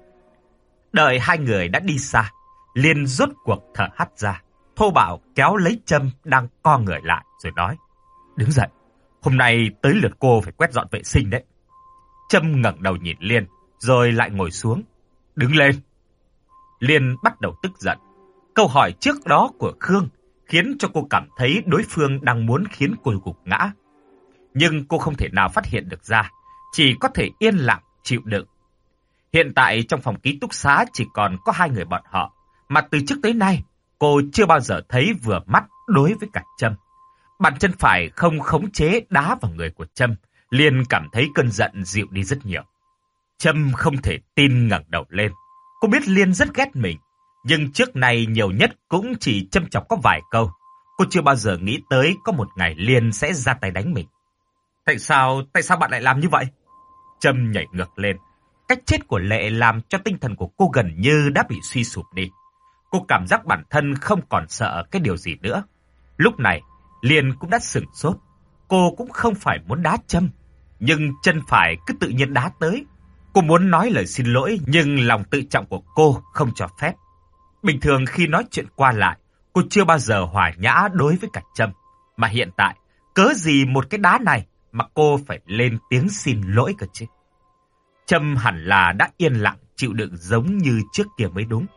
Speaker 1: Đợi hai người đã đi xa, Liên rốt cuộc thở hắt ra, thô bạo kéo lấy Trâm đang co người lại rồi nói. Đứng dậy, hôm nay tới lượt cô phải quét dọn vệ sinh đấy. Trâm ngẩng đầu nhìn Liên, rồi lại ngồi xuống. Đứng lên. Liên bắt đầu tức giận. Câu hỏi trước đó của Khương khiến cho cô cảm thấy đối phương đang muốn khiến cô gục ngã. Nhưng cô không thể nào phát hiện được ra, chỉ có thể yên lặng chịu đựng. Hiện tại trong phòng ký túc xá chỉ còn có hai người bọn họ, mà từ trước tới nay cô chưa bao giờ thấy vừa mắt đối với cả Trâm. Bàn chân phải không khống chế đá vào người của Trâm, Liên cảm thấy cơn giận dịu đi rất nhiều. Trâm không thể tin ngẩng đầu lên. Cô biết Liên rất ghét mình, nhưng trước này nhiều nhất cũng chỉ châm chọc có vài câu. Cô chưa bao giờ nghĩ tới có một ngày Liên sẽ ra tay đánh mình. Tại sao, tại sao bạn lại làm như vậy? Trâm nhảy ngược lên. Cách chết của Lệ làm cho tinh thần của cô gần như đã bị suy sụp đi. Cô cảm giác bản thân không còn sợ cái điều gì nữa. Lúc này, Liên cũng đã sửng sốt. Cô cũng không phải muốn đá Trâm, nhưng chân phải cứ tự nhiên đá tới. Cô muốn nói lời xin lỗi, nhưng lòng tự trọng của cô không cho phép. Bình thường khi nói chuyện qua lại, cô chưa bao giờ hòa nhã đối với cả Trâm. Mà hiện tại, cớ gì một cái đá này mà cô phải lên tiếng xin lỗi cơ chứ? Trâm hẳn là đã yên lặng chịu đựng giống như trước kia mới đúng.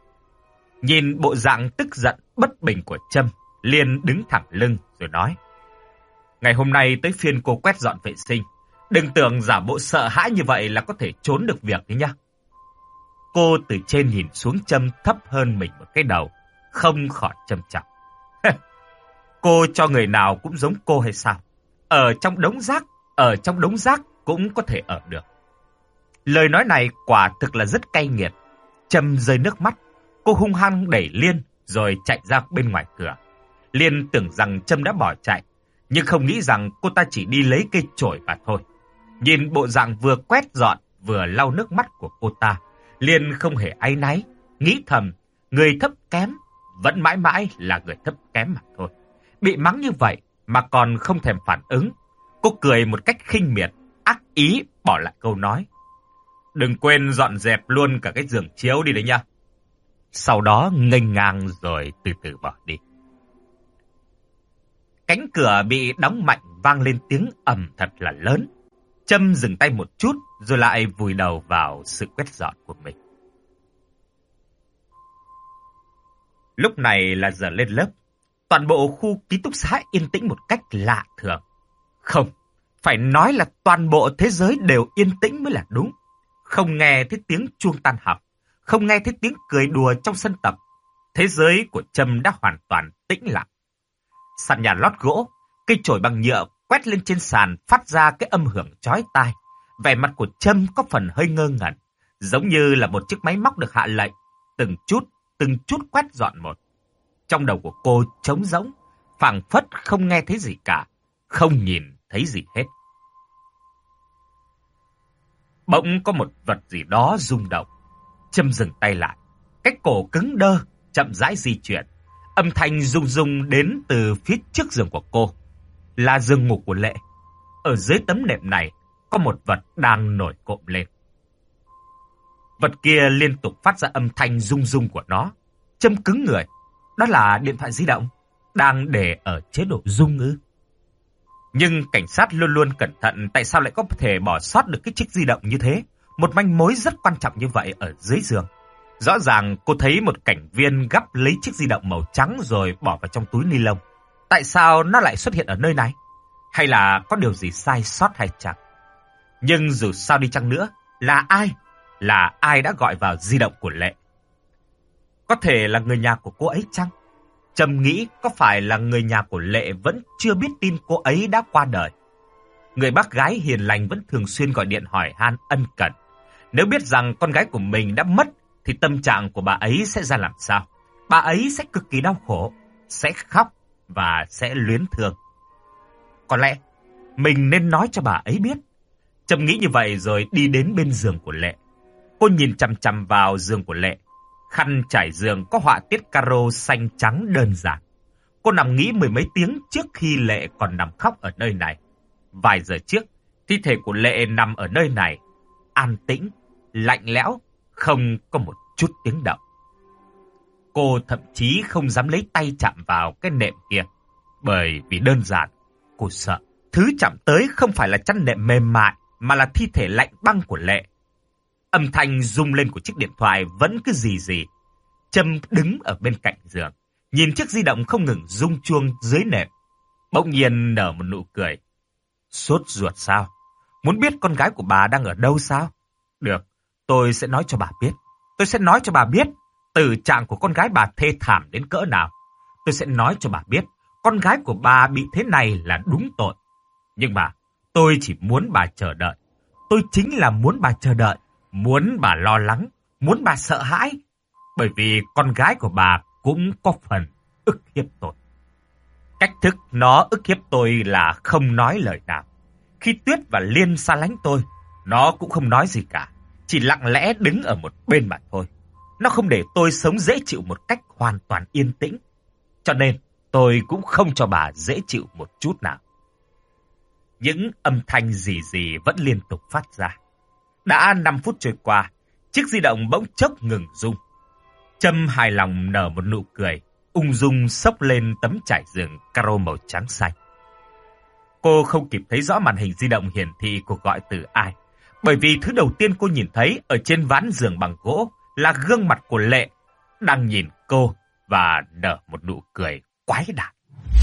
Speaker 1: Nhìn bộ dạng tức giận bất bình của Trâm, Liên đứng thẳng lưng rồi nói. Ngày hôm nay tới phiên cô quét dọn vệ sinh. Đừng tưởng giả bộ sợ hãi như vậy là có thể trốn được việc đấy nhá. Cô từ trên nhìn xuống Trâm thấp hơn mình một cái đầu, không khỏi châm chọc. Cô cho người nào cũng giống cô hay sao? Ở trong đống rác, ở trong đống rác cũng có thể ở được. Lời nói này quả thực là rất cay nghiệt. Trâm rơi nước mắt, cô hung hăng đẩy Liên rồi chạy ra bên ngoài cửa. Liên tưởng rằng Trâm đã bỏ chạy, nhưng không nghĩ rằng cô ta chỉ đi lấy cây chổi mà thôi. Nhìn bộ dạng vừa quét dọn vừa lau nước mắt của cô ta, Liên không hề áy náy, nghĩ thầm, người thấp kém vẫn mãi mãi là người thấp kém mà thôi. Bị mắng như vậy mà còn không thèm phản ứng. Cô cười một cách khinh miệt, ác ý bỏ lại câu nói. Đừng quên dọn dẹp luôn cả cái giường chiếu đi đấy nha. Sau đó nghênh ngang rồi từ từ bỏ đi. Cánh cửa bị đóng mạnh vang lên tiếng ầm thật là lớn. Trâm dừng tay một chút rồi lại vùi đầu vào sự quét dọn của mình. Lúc này là giờ lên lớp. Toàn bộ khu ký túc xá yên tĩnh một cách lạ thường. Không, phải nói là toàn bộ thế giới đều yên tĩnh mới là đúng. Không nghe thấy tiếng chuông tan học, không nghe thấy tiếng cười đùa trong sân tập. Thế giới của Trâm đã hoàn toàn tĩnh lặng. Sàn nhà lót gỗ, cây chổi bằng nhựa quét lên trên sàn phát ra cái âm hưởng chói tai. Vẻ mặt của Trâm có phần hơi ngơ ngẩn, giống như là một chiếc máy móc được hạ lệnh, từng chút, từng chút quét dọn một. Trong đầu của cô trống rỗng, phảng phất không nghe thấy gì cả, không nhìn thấy gì hết. Bỗng có một vật gì đó rung động. Trâm dừng tay lại, cái cổ cứng đơ, chậm rãi di chuyển. Âm thanh rung rung đến từ phía trước giường của cô. Là giường ngủ của Lệ. Ở dưới tấm nệm này có một vật đang nổi cộm lên. Vật kia liên tục phát ra âm thanh rung rung của nó. Trâm cứng người. Đó là điện thoại di động, đang để ở chế độ rung ư? Nhưng cảnh sát luôn luôn cẩn thận, tại sao lại có thể bỏ sót được cái chiếc di động như thế? Một manh mối rất quan trọng như vậy ở dưới giường. Rõ ràng cô thấy một cảnh viên gắp lấy chiếc di động màu trắng rồi bỏ vào trong túi ni lông. Tại sao nó lại xuất hiện ở nơi này? Hay là có điều gì sai sót hay chẳng? Nhưng dù sao đi chăng nữa, là ai? Là ai đã gọi vào di động của Lệ? Có thể là người nhà của cô ấy chăng? Trâm nghĩ có phải là người nhà của Lệ vẫn chưa biết tin cô ấy đã qua đời. Người bác gái hiền lành vẫn thường xuyên gọi điện hỏi han ân cần. Nếu biết rằng con gái của mình đã mất thì tâm trạng của bà ấy sẽ ra làm sao? Bà ấy sẽ cực kỳ đau khổ, sẽ khóc và sẽ luyến thương. Có lẽ mình nên nói cho bà ấy biết. Trâm nghĩ như vậy rồi đi đến bên giường của Lệ. Cô nhìn chằm chằm vào giường của Lệ. Khăn trải giường có họa tiết caro xanh trắng đơn giản. Cô nằm nghĩ mười mấy tiếng trước khi Lệ còn nằm khóc ở nơi này. Vài giờ trước, thi thể của Lệ nằm ở nơi này, an tĩnh, lạnh lẽo, không có một chút tiếng động. Cô thậm chí không dám lấy tay chạm vào cái nệm kia, bởi vì đơn giản, cô sợ. Thứ chạm tới không phải là chăn nệm mềm mại, mà là thi thể lạnh băng của Lệ. Âm thanh rung lên của chiếc điện thoại vẫn cứ rì rì. Trâm đứng ở bên cạnh giường, nhìn chiếc di động không ngừng rung chuông dưới nệm. Bỗng nhiên nở một nụ cười. Sốt ruột sao? Muốn biết con gái của bà đang ở đâu sao? Được, tôi sẽ nói cho bà biết. Tôi sẽ nói cho bà biết tử trạng của con gái bà thê thảm đến cỡ nào. Tôi sẽ nói cho bà biết con gái của bà bị thế này là đúng tội. Nhưng mà tôi chỉ muốn bà chờ đợi. Tôi chính là muốn bà chờ đợi, muốn bà lo lắng, muốn bà sợ hãi. Bởi vì con gái của bà cũng có phần ức hiếp tôi. Cách thức nó ức hiếp tôi là không nói lời nào. Khi Tuyết và Liên xa lánh tôi, nó cũng không nói gì cả, chỉ lặng lẽ đứng ở một bên mà thôi. Nó không để tôi sống dễ chịu một cách hoàn toàn yên tĩnh. Cho nên tôi cũng không cho bà dễ chịu một chút nào. Những âm thanh rì rì vẫn liên tục phát ra. Đã năm phút trôi qua, chiếc di động bỗng chốc ngừng rung. Trâm hài lòng nở một nụ cười, ung dung xốc lên tấm trải giường caro màu trắng xanh. Cô không kịp thấy rõ màn hình di động hiển thị cuộc gọi từ ai, bởi vì thứ đầu tiên cô nhìn thấy ở trên ván giường bằng gỗ là gương mặt của Lệ đang nhìn cô và nở một nụ cười quái đản.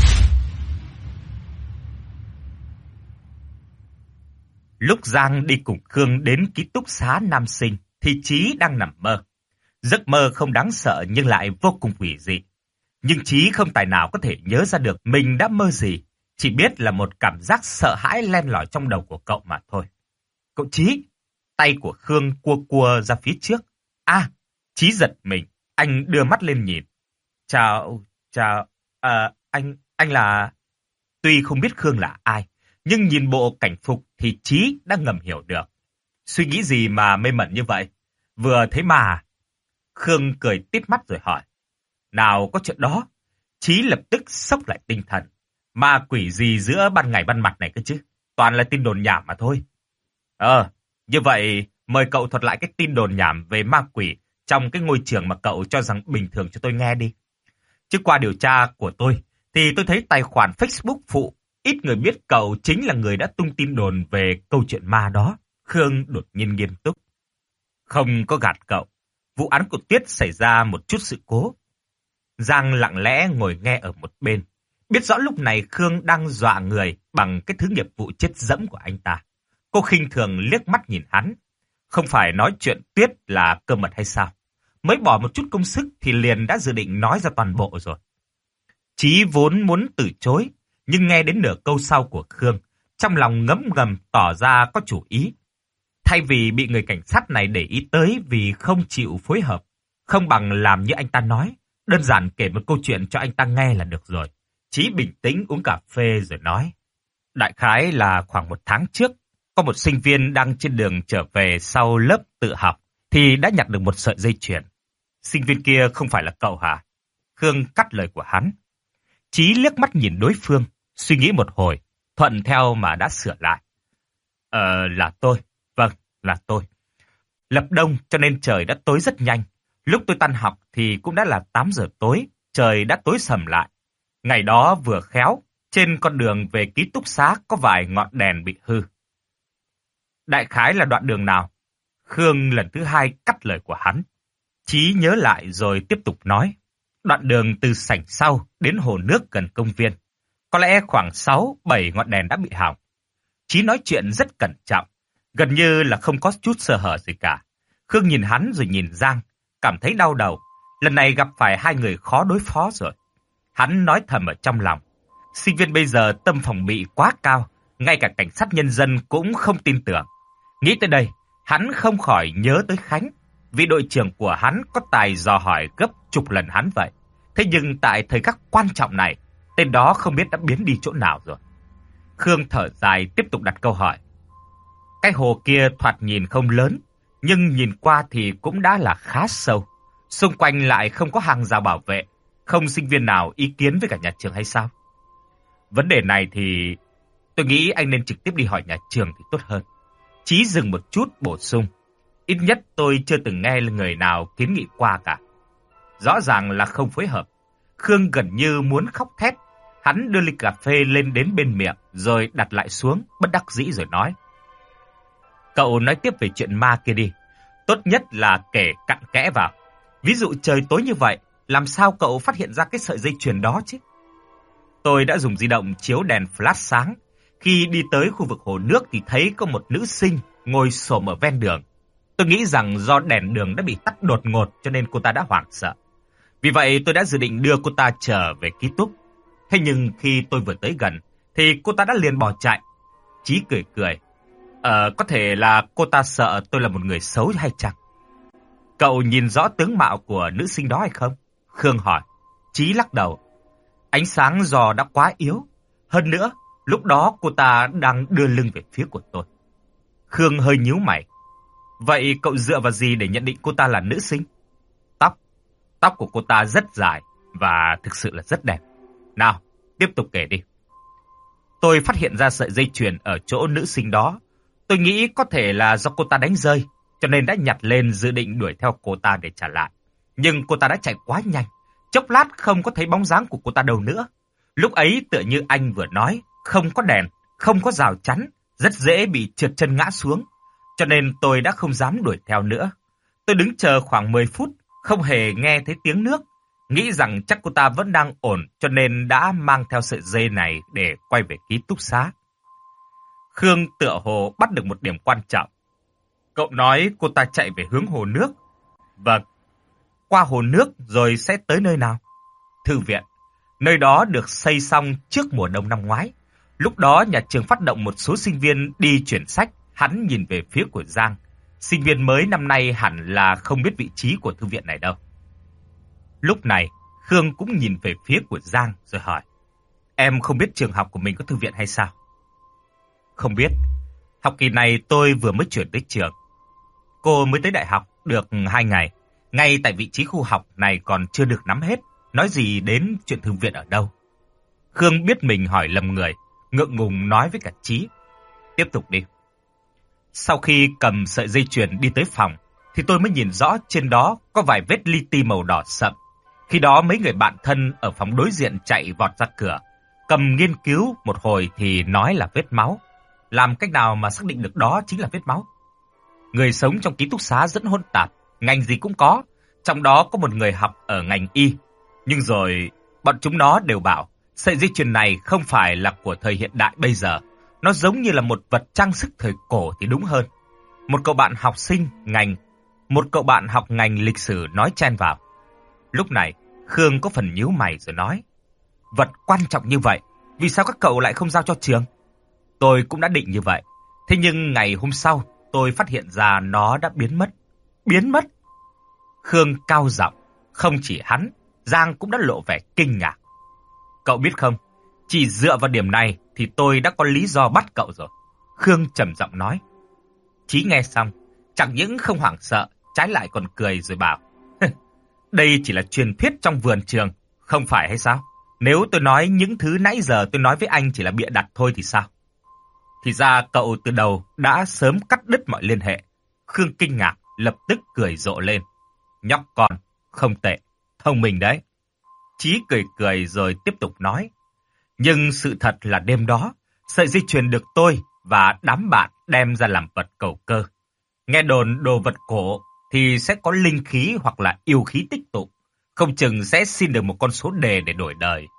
Speaker 1: Lúc Giang đi cùng Khương đến ký túc xá nam sinh thì Chí đang nằm mơ. Giấc mơ không đáng sợ nhưng lại vô cùng quỷ dị. Nhưng Chí không tài nào có thể nhớ ra được mình đã mơ gì, chỉ biết là một cảm giác sợ hãi len lỏi trong đầu của cậu mà thôi. Cậu Chí, tay của Khương cua cua ra phía trước. À, Chí giật mình, anh đưa mắt lên nhìn. Chào, chào, à, anh, anh là... Tuy không biết Khương là ai, nhưng nhìn bộ cảnh phục thì Chí đã ngầm hiểu được. Suy nghĩ gì mà mê mẩn như vậy? Vừa thấy mà. Khương cười tít mắt rồi hỏi. Nào có chuyện đó. Chí lập tức xốc lại tinh thần. Ma quỷ gì giữa ban ngày ban mặt này cơ chứ? Toàn là tin đồn nhảm mà thôi. Ờ, như vậy mời cậu thuật lại cái tin đồn nhảm về ma quỷ trong cái ngôi trường mà cậu cho rằng bình thường cho tôi nghe đi. Chứ qua điều tra của tôi thì tôi thấy tài khoản Facebook phụ, ít người biết cậu chính là người đã tung tin đồn về câu chuyện ma đó. Khương đột nhiên nghiêm túc. Không có gạt cậu. Vụ án của Tuyết xảy ra một chút sự cố. Giang lặng lẽ ngồi nghe ở một bên. Biết rõ lúc này Khương đang dọa người bằng cái thứ nghiệp vụ chết dẫm của anh ta. Cô khinh thường liếc mắt nhìn hắn. Không phải nói chuyện Tuyết là cơ mật hay sao? Mới bỏ một chút công sức thì liền đã dự định nói ra toàn bộ rồi. Chí vốn muốn từ chối, nhưng nghe đến nửa câu sau của Khương, trong lòng ngấm ngầm tỏ ra có chủ ý. Thay vì bị người cảnh sát này để ý tới vì không chịu phối hợp, không bằng làm như anh ta nói, đơn giản kể một câu chuyện cho anh ta nghe là được rồi. Chí bình tĩnh uống cà phê rồi nói. Đại khái là khoảng một tháng trước, có một sinh viên đang trên đường trở về sau lớp tự học, thì đã nhặt được một sợi dây chuyền. Sinh viên kia không phải là cậu hả? Khương cắt lời của hắn. Chí liếc mắt nhìn đối phương, suy nghĩ một hồi, thuận theo mà đã sửa lại. Ờ, là tôi. Vâng, là tôi. Lập đông cho nên trời đã tối rất nhanh. Lúc tôi tan học thì cũng đã là tám giờ tối, trời đã tối sầm lại. Ngày đó vừa khéo, trên con đường về ký túc xá có vài ngọn đèn bị hư. Đại khái là đoạn đường nào? Khương lần thứ hai cắt lời của hắn. Chí nhớ lại rồi tiếp tục nói. Đoạn đường từ sảnh sau đến hồ nước gần công viên. Có lẽ khoảng sáu, bảy ngọn đèn đã bị hỏng. Chí nói chuyện rất cẩn trọng, gần như là không có chút sơ hở gì cả. Khương nhìn hắn rồi nhìn Giang, cảm thấy đau đầu. Lần này gặp phải hai người khó đối phó rồi. Hắn nói thầm ở trong lòng. Sinh viên bây giờ tâm phòng bị quá cao, ngay cả cảnh sát nhân dân cũng không tin tưởng. Nghĩ tới đây, hắn không khỏi nhớ tới Khánh, vì đội trưởng của hắn có tài dò hỏi gấp chục lần hắn vậy. Thế nhưng tại thời khắc quan trọng này, tên đó không biết đã biến đi chỗ nào rồi. Khương thở dài tiếp tục đặt câu hỏi. Cái hồ kia thoạt nhìn không lớn, nhưng nhìn qua thì cũng đã là khá sâu. Xung quanh lại không có hàng rào bảo vệ. không sinh viên nào ý kiến với cả nhà trường hay sao? Vấn đề này thì tôi nghĩ anh nên trực tiếp đi hỏi nhà trường thì tốt hơn. Chí dừng một chút bổ sung. Ít nhất tôi chưa từng nghe người nào kiến nghị qua cả. Rõ ràng là không phối hợp. Khương gần như muốn khóc thét. Hắn đưa ly cà phê lên đến bên miệng rồi đặt lại xuống, bất đắc dĩ rồi nói. Cậu nói tiếp về chuyện ma kia đi. Tốt nhất là kể cặn kẽ vào. Ví dụ trời tối như vậy, làm sao cậu phát hiện ra cái sợi dây chuyền đó chứ? Tôi đã dùng di động chiếu đèn flash sáng. Khi đi tới khu vực hồ nước thì thấy có một nữ sinh ngồi xổm ở ven đường. Tôi nghĩ rằng do đèn đường đã bị tắt đột ngột cho nên cô ta đã hoảng sợ. Vì vậy tôi đã dự định đưa cô ta trở về ký túc. Thế nhưng khi tôi vừa tới gần thì cô ta đã liền bỏ chạy. Chí cười cười. Ờ, có thể là cô ta sợ tôi là một người xấu hay chăng? Cậu nhìn rõ tướng mạo của nữ sinh đó hay không? Khương hỏi. Chí lắc đầu. Ánh sáng giò đã quá yếu. Hơn nữa, lúc đó cô ta đang đưa lưng về phía của tôi. Khương hơi nhíu mày. Vậy cậu dựa vào gì để nhận định cô ta là nữ sinh? Tóc. Tóc của cô ta rất dài và thực sự là rất đẹp. Nào, tiếp tục kể đi. Tôi phát hiện ra sợi dây chuyền ở chỗ nữ sinh đó. Tôi nghĩ có thể là do cô ta đánh rơi, cho nên đã nhặt lên dự định đuổi theo cô ta để trả lại. Nhưng cô ta đã chạy quá nhanh. Chốc lát không có thấy bóng dáng của cô ta đâu nữa. Lúc ấy tựa như anh vừa nói, không có đèn, không có rào chắn, rất dễ bị trượt chân ngã xuống. Cho nên tôi đã không dám đuổi theo nữa. Tôi đứng chờ khoảng mười phút, không hề nghe thấy tiếng nước. Nghĩ rằng chắc cô ta vẫn đang ổn, cho nên đã mang theo sợi dây này để quay về ký túc xá. Khương tựa hồ bắt được một điểm quan trọng. Cậu nói cô ta chạy về hướng hồ nước. Vâng, qua hồ nước rồi sẽ tới nơi nào? Thư viện. Nơi đó được xây xong trước mùa đông năm ngoái. Lúc đó nhà trường phát động một số sinh viên đi chuyển sách. Hắn nhìn về phía của Giang. Sinh viên mới năm nay hẳn là không biết vị trí của thư viện này đâu. Lúc này, Khương cũng nhìn về phía của Giang rồi hỏi. Em không biết trường học của mình có thư viện hay sao? Không biết. Học kỳ này tôi vừa mới chuyển tới trường. Cô mới tới đại học được hai ngày. Ngay tại vị trí khu học này còn chưa được nắm hết. Nói gì đến chuyện thư viện ở đâu? Khương biết mình hỏi lầm người. Ngượng ngùng nói với cả Chí. Tiếp tục đi. Sau khi cầm sợi dây chuyền đi tới phòng, thì tôi mới nhìn rõ trên đó có vài vết li ti màu đỏ sậm. Khi đó mấy người bạn thân ở phòng đối diện chạy vọt ra cửa. Cầm nghiên cứu một hồi thì nói là vết máu. Làm cách nào mà xác định được đó chính là vết máu? Người sống trong ký túc xá rất hỗn tạp, ngành gì cũng có. Trong đó có một người học ở ngành y. Nhưng rồi bọn chúng nó đều bảo sợi dây chuyền này không phải là của thời hiện đại bây giờ. Nó giống như là một vật trang sức thời cổ thì đúng hơn. Một cậu bạn học sinh ngành, một cậu bạn học ngành lịch sử nói chen vào. Lúc này, Khương có phần nhíu mày rồi nói. Vật quan trọng như vậy, vì sao các cậu lại không giao cho trường? Tôi cũng đã định như vậy. Thế nhưng ngày hôm sau, tôi phát hiện ra nó đã biến mất. Biến mất? Khương cao giọng. Không chỉ hắn, Giang cũng đã lộ vẻ kinh ngạc. Cậu biết không, chỉ dựa vào điểm này thì tôi đã có lý do bắt cậu rồi. Khương trầm giọng nói. Chí nghe xong, chẳng những không hoảng sợ, trái lại còn cười rồi bảo. Đây chỉ là truyền thuyết trong vườn trường, không phải hay sao? Nếu tôi nói những thứ nãy giờ tôi nói với anh chỉ là bịa đặt thôi thì sao? Thì ra cậu từ đầu đã sớm cắt đứt mọi liên hệ. Khương kinh ngạc, lập tức cười rộ lên. Nhóc con, không tệ, thông minh đấy. Chí cười cười rồi tiếp tục nói. Nhưng sự thật là đêm đó, sợi dây chuyền được tôi và đám bạn đem ra làm vật cầu cơ. Nghe đồn đồ vật cổ thì sẽ có linh khí hoặc là yêu khí tích tụ. Không chừng sẽ xin được một con số đề để đổi đời.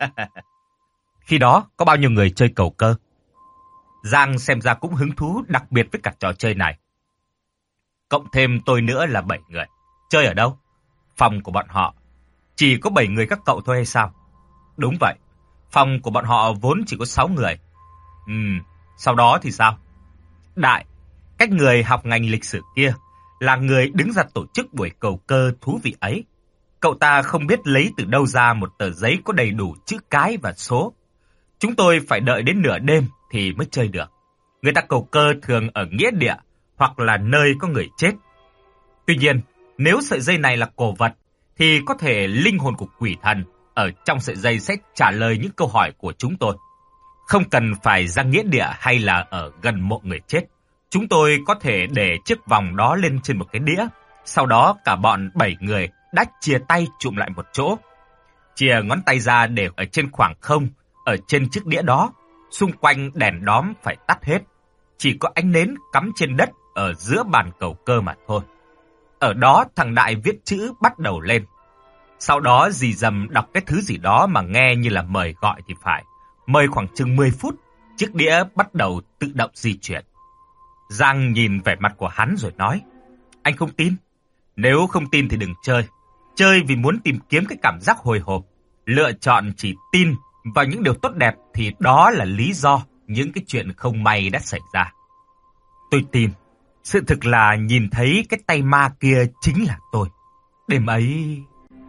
Speaker 1: Khi đó, có bao nhiêu người chơi cầu cơ? Giang xem ra cũng hứng thú đặc biệt với cả trò chơi này. Cộng thêm tôi nữa là bảy người. Chơi ở đâu? Phòng của bọn họ. Chỉ có bảy người các cậu thôi hay sao? Đúng vậy. Phòng của bọn họ vốn chỉ có sáu người. Ừm, sau đó thì sao? Đại, cách người học ngành lịch sử kia, là người đứng ra tổ chức buổi cầu cơ thú vị ấy. Cậu ta không biết lấy từ đâu ra một tờ giấy có đầy đủ chữ cái và số. Chúng tôi phải đợi đến nửa đêm thì mới chơi được. Người ta cầu cơ thường ở nghĩa địa hoặc là nơi có người chết. Tuy nhiên, nếu sợi dây này là cổ vật, thì có thể linh hồn của quỷ thần ở trong sợi dây sẽ trả lời những câu hỏi của chúng tôi. Không cần phải ra nghĩa địa hay là ở gần mộ người chết. Chúng tôi có thể để chiếc vòng đó lên trên một cái đĩa. Sau đó cả bọn bảy người đã chia tay chụm lại một chỗ. Chia ngón tay ra để ở trên khoảng không, ở trên chiếc đĩa đó. Xung quanh đèn đóm phải tắt hết. Chỉ có ánh nến cắm trên đất ở giữa bàn cầu cơ mà thôi. Ở đó thằng Đại viết chữ bắt đầu lên. Sau đó dì Dầm đọc cái thứ gì đó mà nghe như là mời gọi thì phải. Mời khoảng chừng mười phút, chiếc đĩa bắt đầu tự động di chuyển. Giang nhìn vẻ mặt của hắn rồi nói, anh không tin? Nếu không tin thì đừng chơi. Chơi vì muốn tìm kiếm cái cảm giác hồi hộp. Lựa chọn chỉ tin vào những điều tốt đẹp thì đó là lý do những cái chuyện không may đã xảy ra. Tôi tin. Sự thực là nhìn thấy cái tay ma kia chính là tôi. Đêm ấy...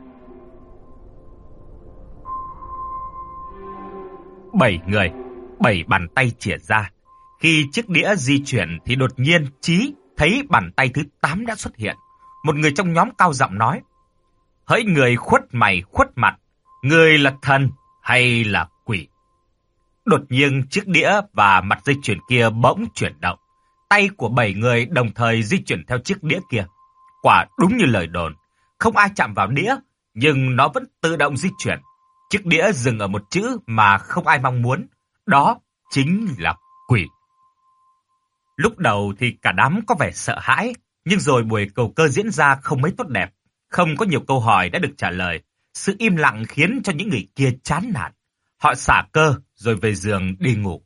Speaker 1: Bảy người, bảy bàn tay chìa ra. Khi chiếc đĩa di chuyển thì đột nhiên Chí thấy bàn tay thứ tám đã xuất hiện. Một người trong nhóm cao giọng nói, hỡi người khuất mày khuất mặt, người là thần hay là quỷ? Đột nhiên chiếc đĩa và mặt dây chuyền kia bỗng chuyển động. Tay của bảy người đồng thời di chuyển theo chiếc đĩa kia. Quả đúng như lời đồn, không ai chạm vào đĩa, nhưng nó vẫn tự động di chuyển. Chiếc đĩa dừng ở một chữ mà không ai mong muốn, đó chính là quỷ. Lúc đầu thì cả đám có vẻ sợ hãi, nhưng rồi buổi cầu cơ diễn ra không mấy tốt đẹp. Không có nhiều câu hỏi đã được trả lời. Sự im lặng khiến cho những người kia chán nản. Họ xả cơ rồi về giường đi ngủ.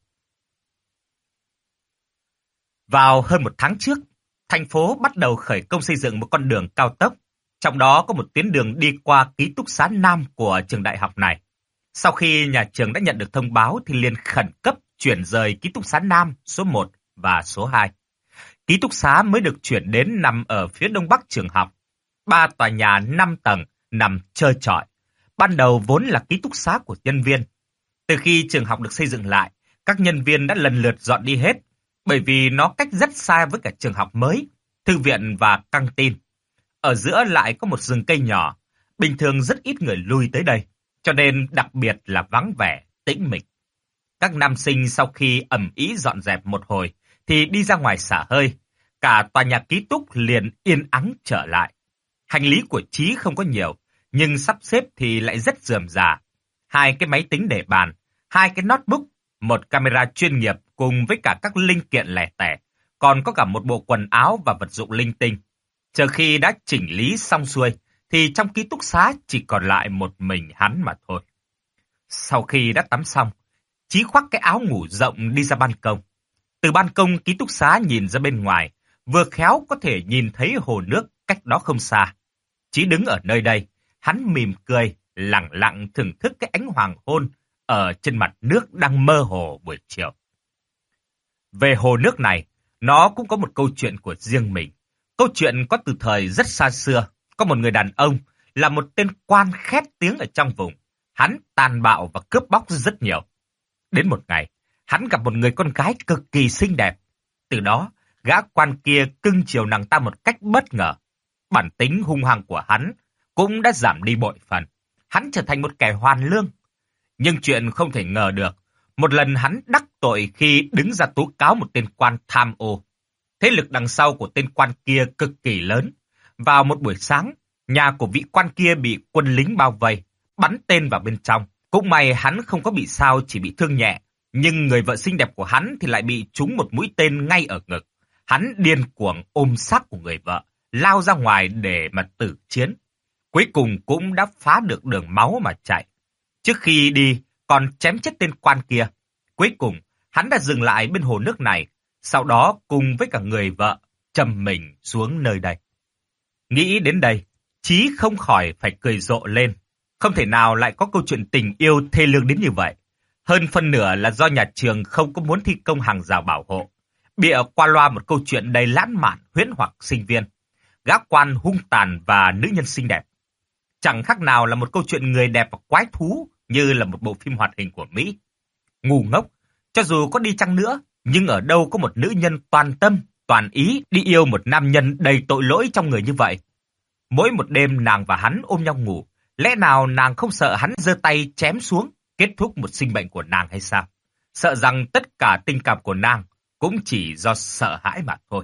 Speaker 1: Vào hơn một tháng trước, thành phố bắt đầu khởi công xây dựng một con đường cao tốc. Trong đó có một tuyến đường đi qua ký túc xá Nam của trường đại học này. Sau khi nhà trường đã nhận được thông báo thì liền khẩn cấp chuyển rời ký túc xá Nam số một và số hai. Ký túc xá mới được chuyển đến nằm ở phía đông bắc trường học. Ba tòa nhà năm tầng nằm trơ trọi. Ban đầu vốn là ký túc xá của nhân viên. Từ khi trường học được xây dựng lại, các nhân viên đã lần lượt dọn đi hết, bởi vì nó cách rất xa với cả trường học mới, thư viện và căng tin. Ở giữa lại có một rừng cây nhỏ, bình thường rất ít người lui tới đây, cho nên đặc biệt là vắng vẻ, tĩnh mịch. Các nam sinh sau khi ầm ĩ dọn dẹp một hồi thì đi ra ngoài xả hơi, cả tòa nhà ký túc liền yên ắng trở lại. Hành lý của Chí không có nhiều, nhưng sắp xếp thì lại rất rườm rà. Hai cái máy tính để bàn, hai cái notebook, một camera chuyên nghiệp cùng với cả các linh kiện lẻ tẻ, còn có cả một bộ quần áo và vật dụng linh tinh. Chờ khi đã chỉnh lý xong xuôi, thì trong ký túc xá chỉ còn lại một mình hắn mà thôi. Sau khi đã tắm xong, Chí khoác cái áo ngủ rộng đi ra ban công. Từ ban công ký túc xá nhìn ra bên ngoài, vừa khéo có thể nhìn thấy hồ nước cách đó không xa. Chí đứng ở nơi đây, hắn mỉm cười, lặng lặng thưởng thức cái ánh hoàng hôn ở trên mặt nước đang mơ hồ buổi chiều. Về hồ nước này, nó cũng có một câu chuyện của riêng mình. Câu chuyện có từ thời rất xa xưa, có một người đàn ông là một tên quan khét tiếng ở trong vùng. Hắn tàn bạo và cướp bóc rất nhiều. Đến một ngày, hắn gặp một người con gái cực kỳ xinh đẹp. Từ đó, gã quan kia cưng chiều nàng ta một cách bất ngờ. Bản tính hung hăng của hắn cũng đã giảm đi bội phần. Hắn trở thành một kẻ hoàn lương. Nhưng chuyện không thể ngờ được, một lần hắn đắc tội khi đứng ra tố cáo một tên quan tham ô. Thế lực đằng sau của tên quan kia cực kỳ lớn. Vào một buổi sáng, nhà của vị quan kia bị quân lính bao vây, bắn tên vào bên trong. Cũng may hắn không có bị sao, chỉ bị thương nhẹ. Nhưng người vợ xinh đẹp của hắn thì lại bị trúng một mũi tên ngay ở ngực. Hắn điên cuồng ôm xác của người vợ, lao ra ngoài để mà tử chiến. Cuối cùng cũng đã phá được đường máu mà chạy. Trước khi đi, còn chém chết tên quan kia. Cuối cùng, hắn đã dừng lại bên hồ nước này, sau đó cùng với cả người vợ, chầm mình xuống nơi đây. Nghĩ đến đây, Chí không khỏi phải cười rộ lên. Không thể nào lại có câu chuyện tình yêu thê lương đến như vậy. Hơn phân nửa là do nhà trường không có muốn thi công hàng rào bảo hộ. Bịa qua loa một câu chuyện đầy lãng mạn, huyễn hoặc sinh viên. Gã quan hung tàn và nữ nhân xinh đẹp. Chẳng khác nào là một câu chuyện người đẹp và quái thú như là một bộ phim hoạt hình của Mỹ. Ngu ngốc, cho dù có đi chăng nữa, nhưng ở đâu có một nữ nhân toàn tâm, toàn ý đi yêu một nam nhân đầy tội lỗi trong người như vậy. Mỗi một đêm nàng và hắn ôm nhau ngủ, lẽ nào nàng không sợ hắn giơ tay chém xuống, kết thúc một sinh mệnh của nàng hay sao? Sợ rằng tất cả tình cảm của nàng cũng chỉ do sợ hãi mà thôi.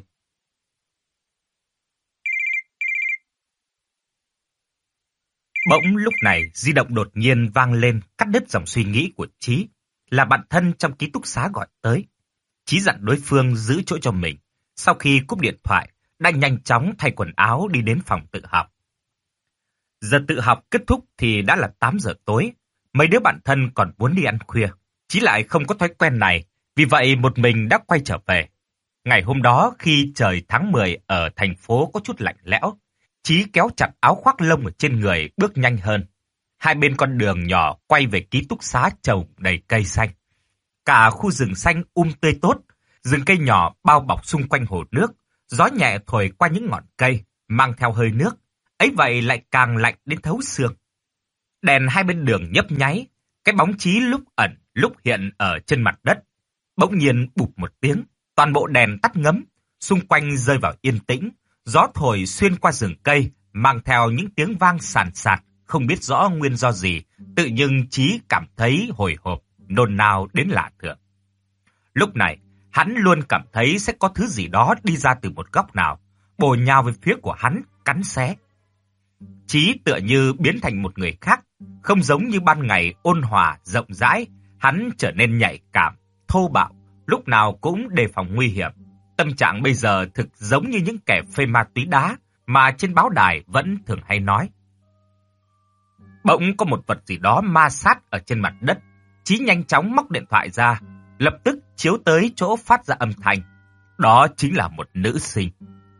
Speaker 1: Bỗng lúc này di động đột nhiên vang lên cắt đứt dòng suy nghĩ của Chí. Là bạn thân trong ký túc xá gọi tới. Chí dặn đối phương giữ chỗ cho mình. Sau khi cúp điện thoại, đang nhanh chóng thay quần áo đi đến phòng tự học. Giờ tự học kết thúc thì đã là tám giờ tối. Mấy đứa bạn thân còn muốn đi ăn khuya. Chí lại không có thói quen này, vì vậy một mình đã quay trở về. Ngày hôm đó khi trời tháng mười ở thành phố có chút lạnh lẽo, Chí kéo chặt áo khoác lông ở trên người bước nhanh hơn. Hai bên con đường nhỏ quay về ký túc xá trồng đầy cây xanh. Cả khu rừng xanh um tươi tốt, rừng cây nhỏ bao bọc xung quanh hồ nước, gió nhẹ thổi qua những ngọn cây, mang theo hơi nước, ấy vậy lại càng lạnh đến thấu xương. Đèn hai bên đường nhấp nháy, cái bóng Chí lúc ẩn lúc hiện ở trên mặt đất. Bỗng nhiên bụp một tiếng, toàn bộ đèn tắt ngấm, xung quanh rơi vào yên tĩnh, gió thổi xuyên qua rừng cây, mang theo những tiếng vang sàn sạt, không biết rõ nguyên do gì, tự nhưng Chí cảm thấy hồi hộp, nôn nao đến lạ thường. Lúc này, hắn luôn cảm thấy sẽ có thứ gì đó đi ra từ một góc nào, bổ nhào về phía của hắn, cắn xé. Chí tựa như biến thành một người khác, không giống như ban ngày ôn hòa, rộng rãi, hắn trở nên nhạy cảm, thô bạo, lúc nào cũng đề phòng nguy hiểm. Tâm trạng bây giờ thực giống như những kẻ phê ma túy đá mà trên báo đài vẫn thường hay nói. Bỗng có một vật gì đó ma sát ở trên mặt đất. Chí nhanh chóng móc điện thoại ra, lập tức chiếu tới chỗ phát ra âm thanh. Đó chính là một nữ sinh.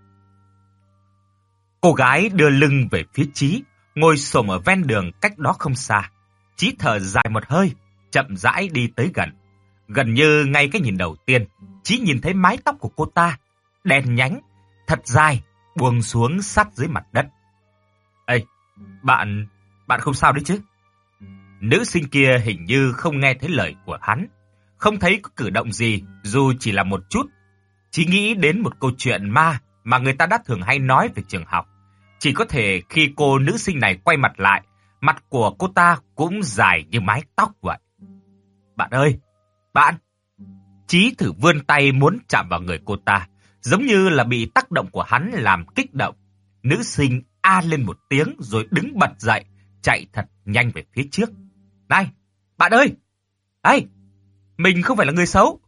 Speaker 1: Cô gái đưa lưng về phía Chí, ngồi xổm ở ven đường cách đó không xa. Chí thở dài một hơi, chậm rãi đi tới gần. Gần như ngay cái nhìn đầu tiên, Chí nhìn thấy mái tóc của cô ta, đen nhánh, thật dài, buông xuống sát dưới mặt đất. Ê, bạn, bạn không sao đấy chứ? Nữ sinh kia hình như không nghe thấy lời của hắn, không thấy có cử động gì, dù chỉ là một chút. Chí nghĩ đến một câu chuyện ma mà người ta đã thường hay nói về trường học. Chỉ có thể khi cô nữ sinh này quay mặt lại, mặt của cô ta cũng dài như mái tóc vậy. Bạn ơi, bạn! Chí thử vươn tay muốn chạm vào người cô ta, giống như là bị tác động của hắn làm kích động. Nữ sinh a lên một tiếng rồi đứng bật dậy, chạy thật nhanh về phía trước. Này, bạn ơi! Ê, mình không phải là người xấu.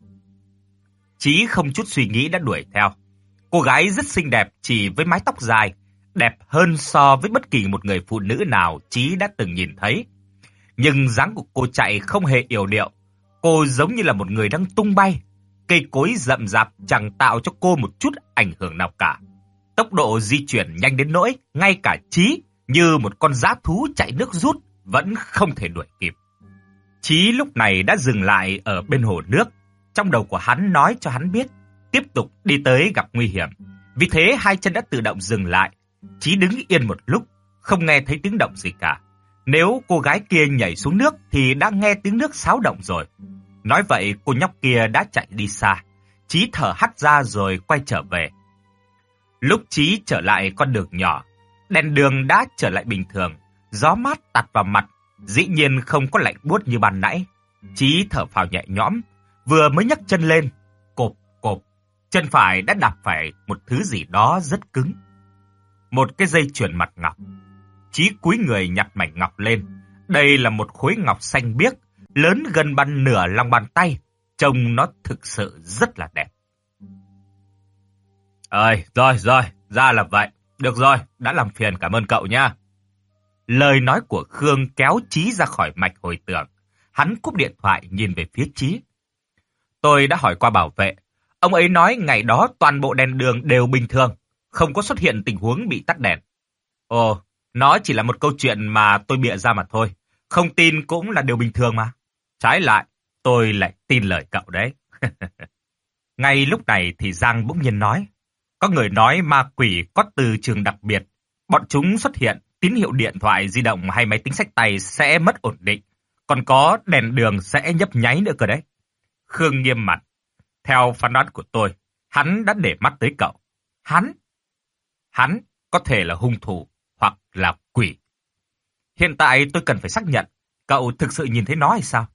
Speaker 1: Chí không chút suy nghĩ đã đuổi theo. Cô gái rất xinh đẹp chỉ với mái tóc dài, đẹp hơn so với bất kỳ một người phụ nữ nào Chí đã từng nhìn thấy. Nhưng dáng của cô chạy không hề yểu điệu. Cô giống như là một người đang tung bay. Cây cối rậm rạp chẳng tạo cho cô một chút ảnh hưởng nào cả. Tốc độ di chuyển nhanh đến nỗi ngay cả Chí như một con dã thú chạy nước rút vẫn không thể đuổi kịp. Chí lúc này đã dừng lại ở bên hồ nước. Trong đầu của hắn nói cho hắn biết tiếp tục đi tới gặp nguy hiểm. Vì thế hai chân đã tự động dừng lại. Chí đứng yên một lúc, không nghe thấy tiếng động gì cả. Nếu cô gái kia nhảy xuống nước thì đã nghe tiếng nước xáo động rồi. Nói vậy cô nhóc kia đã chạy đi xa. Chí thở hắt ra rồi quay trở về. Lúc Chí trở lại con đường nhỏ, đèn đường đã trở lại bình thường. Gió mát tạt vào mặt, dĩ nhiên không có lạnh buốt như ban nãy. Chí thở phào nhẹ nhõm, vừa mới nhấc chân lên, cộp cộp, chân phải đã đạp phải một thứ gì đó rất cứng. Một cái dây chuyền mặt ngọc. Chí cúi người nhặt mảnh ngọc lên. Đây là một khối ngọc xanh biếc, lớn gần bằng nửa lòng bàn tay. Trông nó thực sự rất là đẹp. Ơi, rồi rồi, ra là vậy. Được rồi, đã làm phiền, cảm ơn cậu nha. Lời nói của Khương kéo Chí ra khỏi mạch hồi tưởng. Hắn cúp điện thoại nhìn về phía Chí. Tôi đã hỏi qua bảo vệ. Ông ấy nói ngày đó toàn bộ đèn đường đều bình thường, không có xuất hiện tình huống bị tắt đèn. Ồ, nó chỉ là một câu chuyện mà tôi bịa ra mà thôi. Không tin cũng là điều bình thường mà. Trái lại, tôi lại tin lời cậu đấy. Ngay lúc này thì Giang bỗng nhiên nói. Có người nói ma quỷ có từ trường đặc biệt. Bọn chúng xuất hiện, tín hiệu điện thoại di động hay máy tính xách tay sẽ mất ổn định. Còn có đèn đường sẽ nhấp nháy nữa cơ đấy. Khương nghiêm mặt. Theo phán đoán của tôi, hắn đã để mắt tới cậu. Hắn? Hắn? có thể là hung thủ hoặc là quỷ. Hiện tại tôi cần phải xác nhận, cậu thực sự nhìn thấy nó hay sao?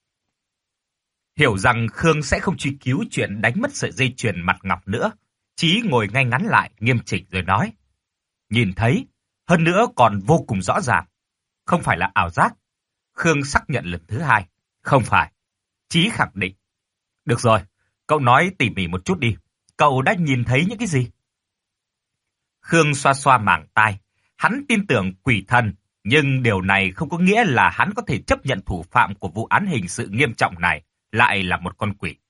Speaker 1: Hiểu rằng Khương sẽ không truy cứu chuyện đánh mất sợi dây chuyền mặt ngọc nữa, Chí ngồi ngay ngắn lại, nghiêm chỉnh rồi nói. Nhìn thấy, hơn nữa còn vô cùng rõ ràng. Không phải là ảo giác. Khương xác nhận lần thứ hai. Không phải. Chí khẳng định. Được rồi, cậu nói tỉ mỉ một chút đi. Cậu đã nhìn thấy những cái gì? Khương xoa xoa màng tai. Hắn tin tưởng quỷ thần, nhưng điều này không có nghĩa là hắn có thể chấp nhận thủ phạm của vụ án hình sự nghiêm trọng này lại là một con quỷ.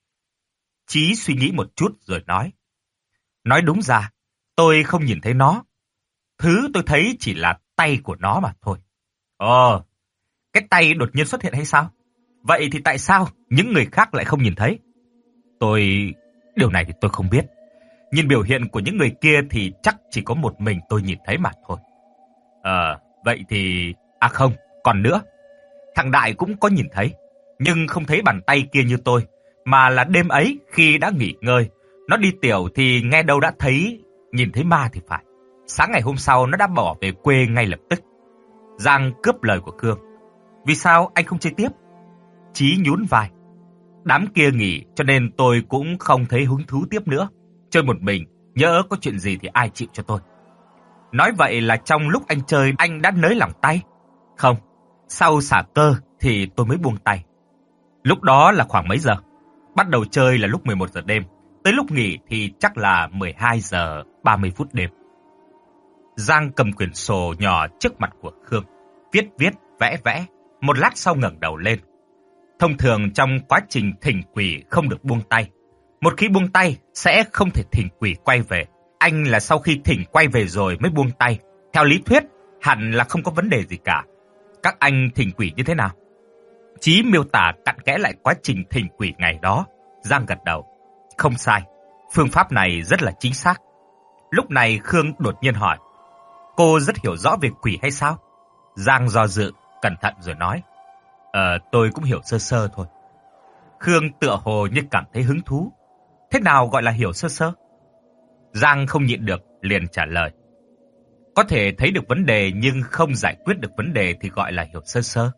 Speaker 1: Chí suy nghĩ một chút rồi nói. Nói đúng ra, tôi không nhìn thấy nó. Thứ tôi thấy chỉ là tay của nó mà thôi. Ồ, cái tay đột nhiên xuất hiện hay sao? Vậy thì tại sao những người khác lại không nhìn thấy? Tôi... Điều này thì tôi không biết. Nhìn biểu hiện của những người kia thì chắc chỉ có một mình tôi nhìn thấy mà thôi. Ờ, vậy thì... À không, còn nữa. Thằng Đại cũng có nhìn thấy, nhưng không thấy bàn tay kia như tôi, mà là đêm ấy khi đã nghỉ ngơi. Nó đi tiểu thì nghe đâu đã thấy, nhìn thấy ma thì phải. Sáng ngày hôm sau nó đã bỏ về quê ngay lập tức. Giang cướp lời của Khương. Vì sao anh không chơi tiếp? Chí nhún vai. Đám kia nghỉ cho nên tôi cũng không thấy hứng thú tiếp nữa. Chơi một mình, nhỡ có chuyện gì thì ai chịu cho tôi. Nói vậy là trong lúc anh chơi anh đã nới lỏng tay? Không, sau xả cơ thì tôi mới buông tay. Lúc đó là khoảng mấy giờ? Bắt đầu chơi là lúc mười một giờ đêm. Tới lúc nghỉ thì chắc là mười hai giờ ba mươi phút đêm. Giang cầm quyển sổ nhỏ trước mặt của Khương. Viết viết, vẽ vẽ. Một lát sau ngẩng đầu lên. Thông thường trong quá trình thỉnh quỷ không được buông tay. Một khi buông tay sẽ không thể thỉnh quỷ quay về. Anh là sau khi thỉnh quay về rồi mới buông tay. Theo lý thuyết hẳn là không có vấn đề gì cả. Các anh thỉnh quỷ như thế nào? Chí miêu tả cặn kẽ lại quá trình thỉnh quỷ ngày đó. Giang gật đầu. Không sai, phương pháp này rất là chính xác. Lúc này Khương đột nhiên hỏi. Cô rất hiểu rõ về quỷ hay sao? Giang do dự, cẩn thận rồi nói. Ờ, tôi cũng hiểu sơ sơ thôi. Khương tựa hồ như cảm thấy hứng thú. Thế nào gọi là hiểu sơ sơ? Giang không nhịn được, liền trả lời. Có thể thấy được vấn đề nhưng không giải quyết được vấn đề thì gọi là hiểu sơ sơ.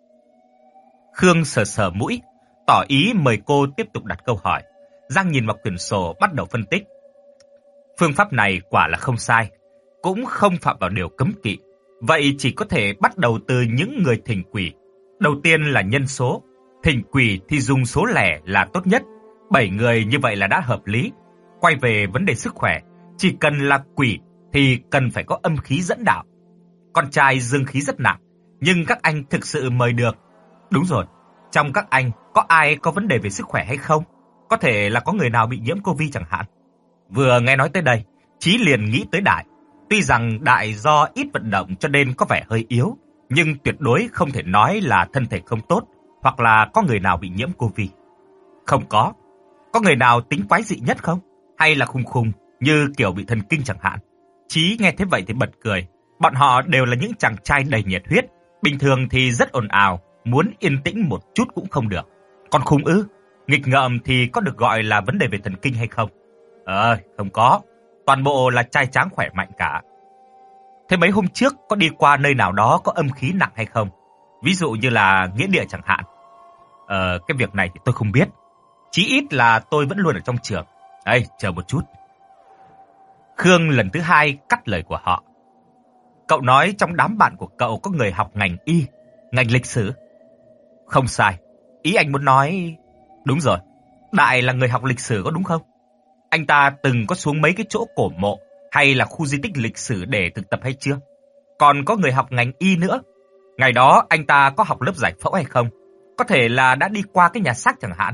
Speaker 1: Khương sờ sờ mũi, tỏ ý mời cô tiếp tục đặt câu hỏi. Giang nhìn vào quyển sổ bắt đầu phân tích. Phương pháp này quả là không sai, cũng không phạm vào điều cấm kỵ. Vậy chỉ có thể bắt đầu từ những người thỉnh quỷ. Đầu tiên là nhân số. Thỉnh quỷ thì dùng số lẻ là tốt nhất. Bảy người như vậy là đã hợp lý. Quay về vấn đề sức khỏe, chỉ cần là quỷ thì cần phải có âm khí dẫn đạo. Con trai dương khí rất nặng, nhưng các anh thực sự mời được. Đúng rồi, trong các anh có ai có vấn đề về sức khỏe hay không? Có thể là có người nào bị nhiễm Covid chẳng hạn. Vừa nghe nói tới đây, Chí liền nghĩ tới Đại. Tuy rằng Đại do ít vận động cho nên có vẻ hơi yếu, nhưng tuyệt đối không thể nói là thân thể không tốt, hoặc là có người nào bị nhiễm Covid. Không có. Có người nào tính quái dị nhất không? Hay là khùng khùng, như kiểu bị thần kinh chẳng hạn? Chí nghe thế vậy thì bật cười. Bọn họ đều là những chàng trai đầy nhiệt huyết, bình thường thì rất ồn ào, muốn yên tĩnh một chút cũng không được. Còn khùng ư? Nghịch ngợm thì có được gọi là vấn đề về thần kinh hay không? Ờ, không có. Toàn bộ là trai tráng khỏe mạnh cả. Thế mấy hôm trước có đi qua nơi nào đó có âm khí nặng hay không? Ví dụ như là nghĩa địa chẳng hạn. Ờ, cái việc này thì tôi không biết. Chí ít là tôi vẫn luôn ở trong trường. Ê, chờ một chút. Khương lần thứ hai cắt lời của họ. Cậu nói trong đám bạn của cậu có người học ngành y, ngành lịch sử. Không sai. Ý anh muốn nói... Đúng rồi. Đại là người học lịch sử có đúng không? Anh ta từng có xuống mấy cái chỗ cổ mộ hay là khu di tích lịch sử để thực tập hay chưa? Còn có người học ngành y nữa. Ngày đó anh ta có học lớp giải phẫu hay không? Có thể là đã đi qua cái nhà xác chẳng hạn.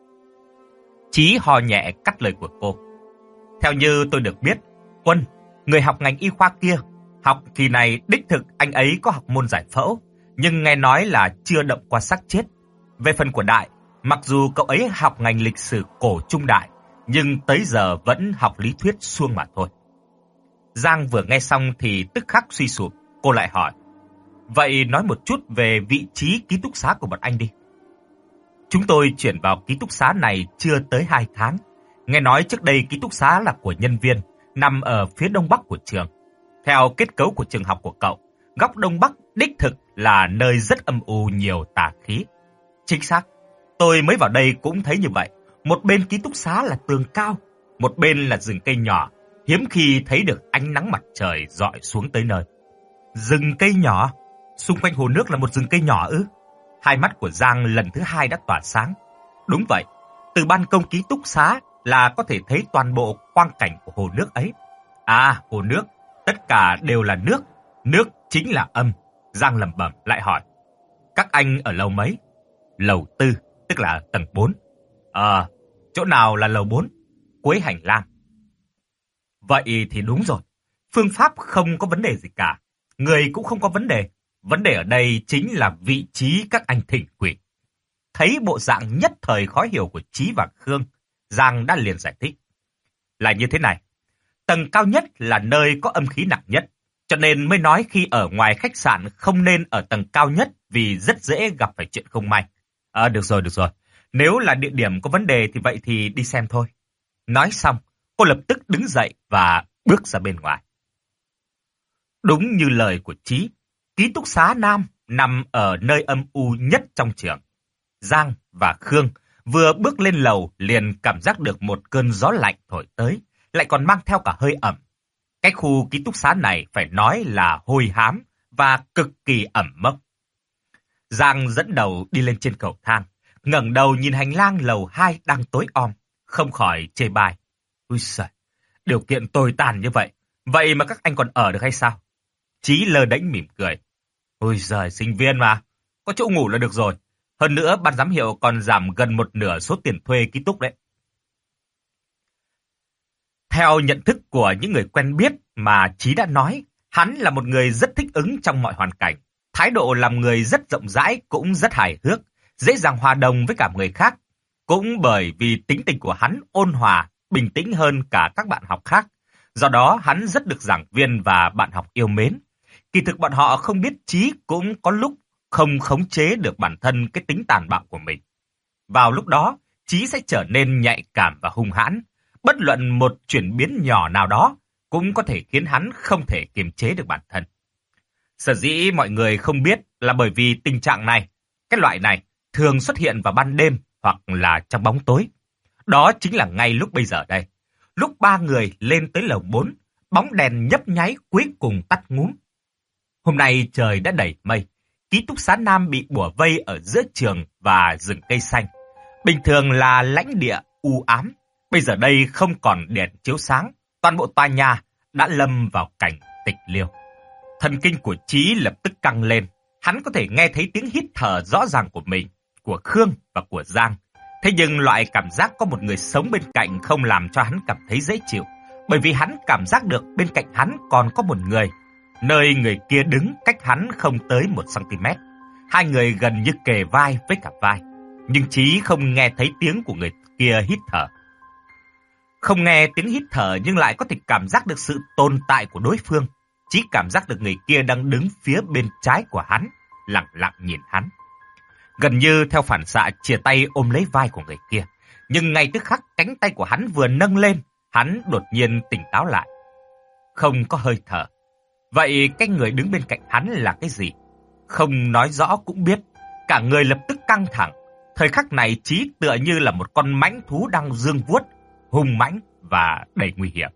Speaker 1: Chí hò nhẹ cắt lời của cô. Theo như tôi được biết, Quân, người học ngành y khoa kia, học kỳ này đích thực anh ấy có học môn giải phẫu, nhưng nghe nói là chưa động qua xác chết. Về phần của Đại, mặc dù cậu ấy học ngành lịch sử cổ trung đại, nhưng tới giờ vẫn học lý thuyết suông mà thôi. Giang vừa nghe xong thì tức khắc suy sụp, cô lại hỏi. Vậy nói một chút về vị trí ký túc xá của bọn anh đi. Chúng tôi chuyển vào ký túc xá này chưa tới hai tháng. Nghe nói trước đây ký túc xá là của nhân viên, nằm ở phía đông bắc của trường. Theo kết cấu của trường học của cậu, góc đông bắc đích thực là nơi rất âm u nhiều tà khí. Chính xác, tôi mới vào đây cũng thấy như vậy. Một bên ký túc xá là tường cao, một bên là rừng cây nhỏ, hiếm khi thấy được ánh nắng mặt trời rọi xuống tới nơi. Rừng cây nhỏ? Xung quanh hồ nước là một rừng cây nhỏ ư? Hai mắt của Giang lần thứ hai đã tỏa sáng. Đúng vậy, từ ban công ký túc xá là có thể thấy toàn bộ quang cảnh của hồ nước ấy. À, hồ nước, tất cả đều là nước, nước chính là âm. Giang lẩm bẩm lại hỏi, các anh ở lầu mấy? Lầu tư, tức là tầng bốn. Ờ, chỗ nào là lầu bốn? Cuối hành lang. Vậy thì đúng rồi, phương pháp không có vấn đề gì cả, người cũng không có vấn đề. Vấn đề ở đây chính là vị trí các anh thỉnh quỷ. Thấy bộ dạng nhất thời khó hiểu của Chí và Khương, Giang đã liền giải thích. Là như thế này, tầng cao nhất là nơi có âm khí nặng nhất, cho nên mới nói khi ở ngoài khách sạn không nên ở tầng cao nhất vì rất dễ gặp phải chuyện không may. À, được rồi, được rồi. Nếu là địa điểm có vấn đề thì vậy thì đi xem thôi. Nói xong, cô lập tức đứng dậy và bước ra bên ngoài. Đúng như lời của Chí, ký túc xá Nam nằm ở nơi âm u nhất trong trường. Giang và Khương vừa bước lên lầu liền cảm giác được một cơn gió lạnh thổi tới, lại còn mang theo cả hơi ẩm. Cái khu ký túc xá này phải nói là hôi hám và cực kỳ ẩm mốc. Giang dẫn đầu đi lên trên cầu thang, ngẩng đầu nhìn hành lang lầu hai đang tối om, không khỏi chê bai. Ui giời, điều kiện tồi tàn như vậy, vậy mà các anh còn ở được hay sao? Chí lơ đễnh mỉm cười. Ôi giời, sinh viên mà, có chỗ ngủ là được rồi. Hơn nữa, ban giám hiệu còn giảm gần một nửa số tiền thuê ký túc đấy. Theo nhận thức của những người quen biết mà Chí đã nói, hắn là một người rất thích ứng trong mọi hoàn cảnh. Thái độ làm người rất rộng rãi, cũng rất hài hước, dễ dàng hòa đồng với cả người khác. Cũng bởi vì tính tình của hắn ôn hòa, bình tĩnh hơn cả các bạn học khác. Do đó, hắn rất được giảng viên và bạn học yêu mến. Kỳ thực bọn họ không biết Chí cũng có lúc không khống chế được bản thân cái tính tàn bạo của mình. Vào lúc đó, Chí sẽ trở nên nhạy cảm và hung hãn. Bất luận một chuyển biến nhỏ nào đó cũng có thể khiến hắn không thể kiềm chế được bản thân. Sở dĩ mọi người không biết là bởi vì tình trạng này, cái loại này thường xuất hiện vào ban đêm hoặc là trong bóng tối. Đó chính là ngay lúc bây giờ đây. Lúc ba người lên tới lầu bốn, bóng đèn nhấp nháy cuối cùng tắt ngúm. Hôm nay trời đã đầy mây. Ký túc xá Nam bị bủa vây ở giữa trường và rừng cây xanh. Bình thường là lãnh địa u ám. Bây giờ đây không còn đèn chiếu sáng. Toàn bộ tòa nhà đã lâm vào cảnh tịch liêu. Thần kinh của Chí lập tức căng lên. Hắn có thể nghe thấy tiếng hít thở rõ ràng của mình, của Khương và của Giang. Thế nhưng loại cảm giác có một người sống bên cạnh không làm cho hắn cảm thấy dễ chịu. Bởi vì hắn cảm giác được bên cạnh hắn còn có một người. Nơi người kia đứng cách hắn không tới một xăng-ti-mét. Hai người gần như kề vai với cả vai. Nhưng Chí không nghe thấy tiếng của người kia hít thở. Không nghe tiếng hít thở nhưng lại có thể cảm giác được sự tồn tại của đối phương. Chí cảm giác được người kia đang đứng phía bên trái của hắn, lặng lặng nhìn hắn. Gần như theo phản xạ chìa tay ôm lấy vai của người kia. Nhưng ngay tức khắc cánh tay của hắn vừa nâng lên, hắn đột nhiên tỉnh táo lại. Không có hơi thở. Vậy cái người đứng bên cạnh hắn là cái gì? Không nói rõ cũng biết. Cả người lập tức căng thẳng. Thời khắc này Chí tựa như là một con mãnh thú đang giương vuốt, hung mãnh và đầy nguy hiểm.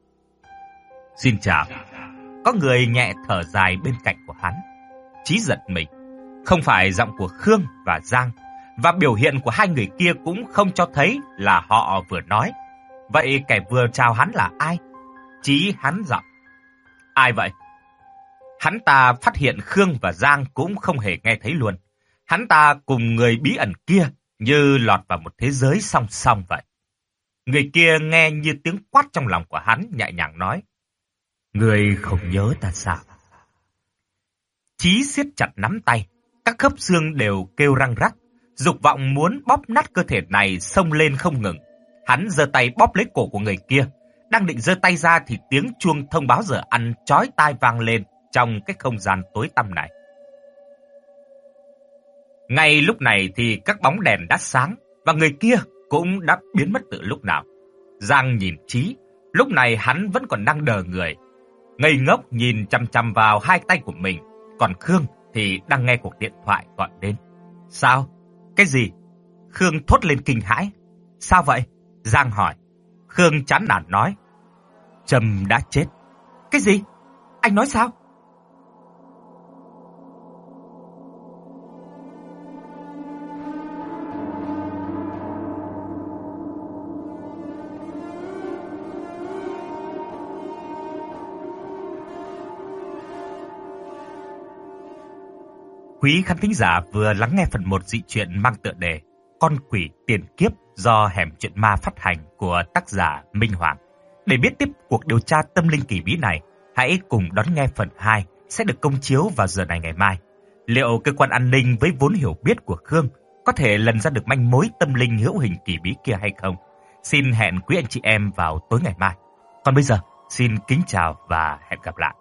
Speaker 1: Xin chào. Có người nhẹ thở dài bên cạnh của hắn. Chí giật mình. Không phải giọng của Khương và Giang. Và biểu hiện của hai người kia cũng không cho thấy là họ vừa nói. Vậy kẻ vừa chào hắn là ai? Chí hắn giọng. Ai vậy? Hắn ta phát hiện Khương và Giang cũng không hề nghe thấy luôn. Hắn ta cùng người bí ẩn kia như lọt vào một thế giới song song vậy. Người kia nghe như tiếng quát trong lòng của hắn, nhẹ nhàng nói. Người không nhớ ta sao? Chí siết chặt nắm tay, các khớp xương đều kêu răng rắc. Dục vọng muốn bóp nát cơ thể này xông lên không ngừng. Hắn giơ tay bóp lấy cổ của người kia. Đang định giơ tay ra thì tiếng chuông thông báo giờ ăn chói tai vang lên trong cái không gian tối tăm này. Ngay lúc này thì các bóng đèn đã sáng và người kia cũng đã biến mất từ lúc nào. Giang nhìn Chí, Lúc này hắn vẫn còn đang đờ người, ngây ngốc nhìn chằm chằm vào hai tay của mình, còn Khương thì đang nghe cuộc điện thoại gọi đến. Sao? Cái gì? Khương thốt lên kinh hãi. Sao vậy? Giang hỏi. Khương chán nản nói. Trâm đã chết. Cái gì? Anh nói sao? Quý khán thính giả vừa lắng nghe phần một dị truyện mang tựa đề Con quỷ tiền kiếp do Hẻm Truyện Ma phát hành của tác giả Minh Hoàng. Để biết tiếp cuộc điều tra tâm linh kỳ bí này, hãy cùng đón nghe phần hai sẽ được công chiếu vào giờ này ngày mai. Liệu cơ quan an ninh với vốn hiểu biết của Khương có thể lần ra được manh mối tâm linh hữu hình kỳ bí kia hay không? Xin hẹn quý anh chị em vào tối ngày mai. Còn bây giờ, xin kính chào và hẹn gặp lại.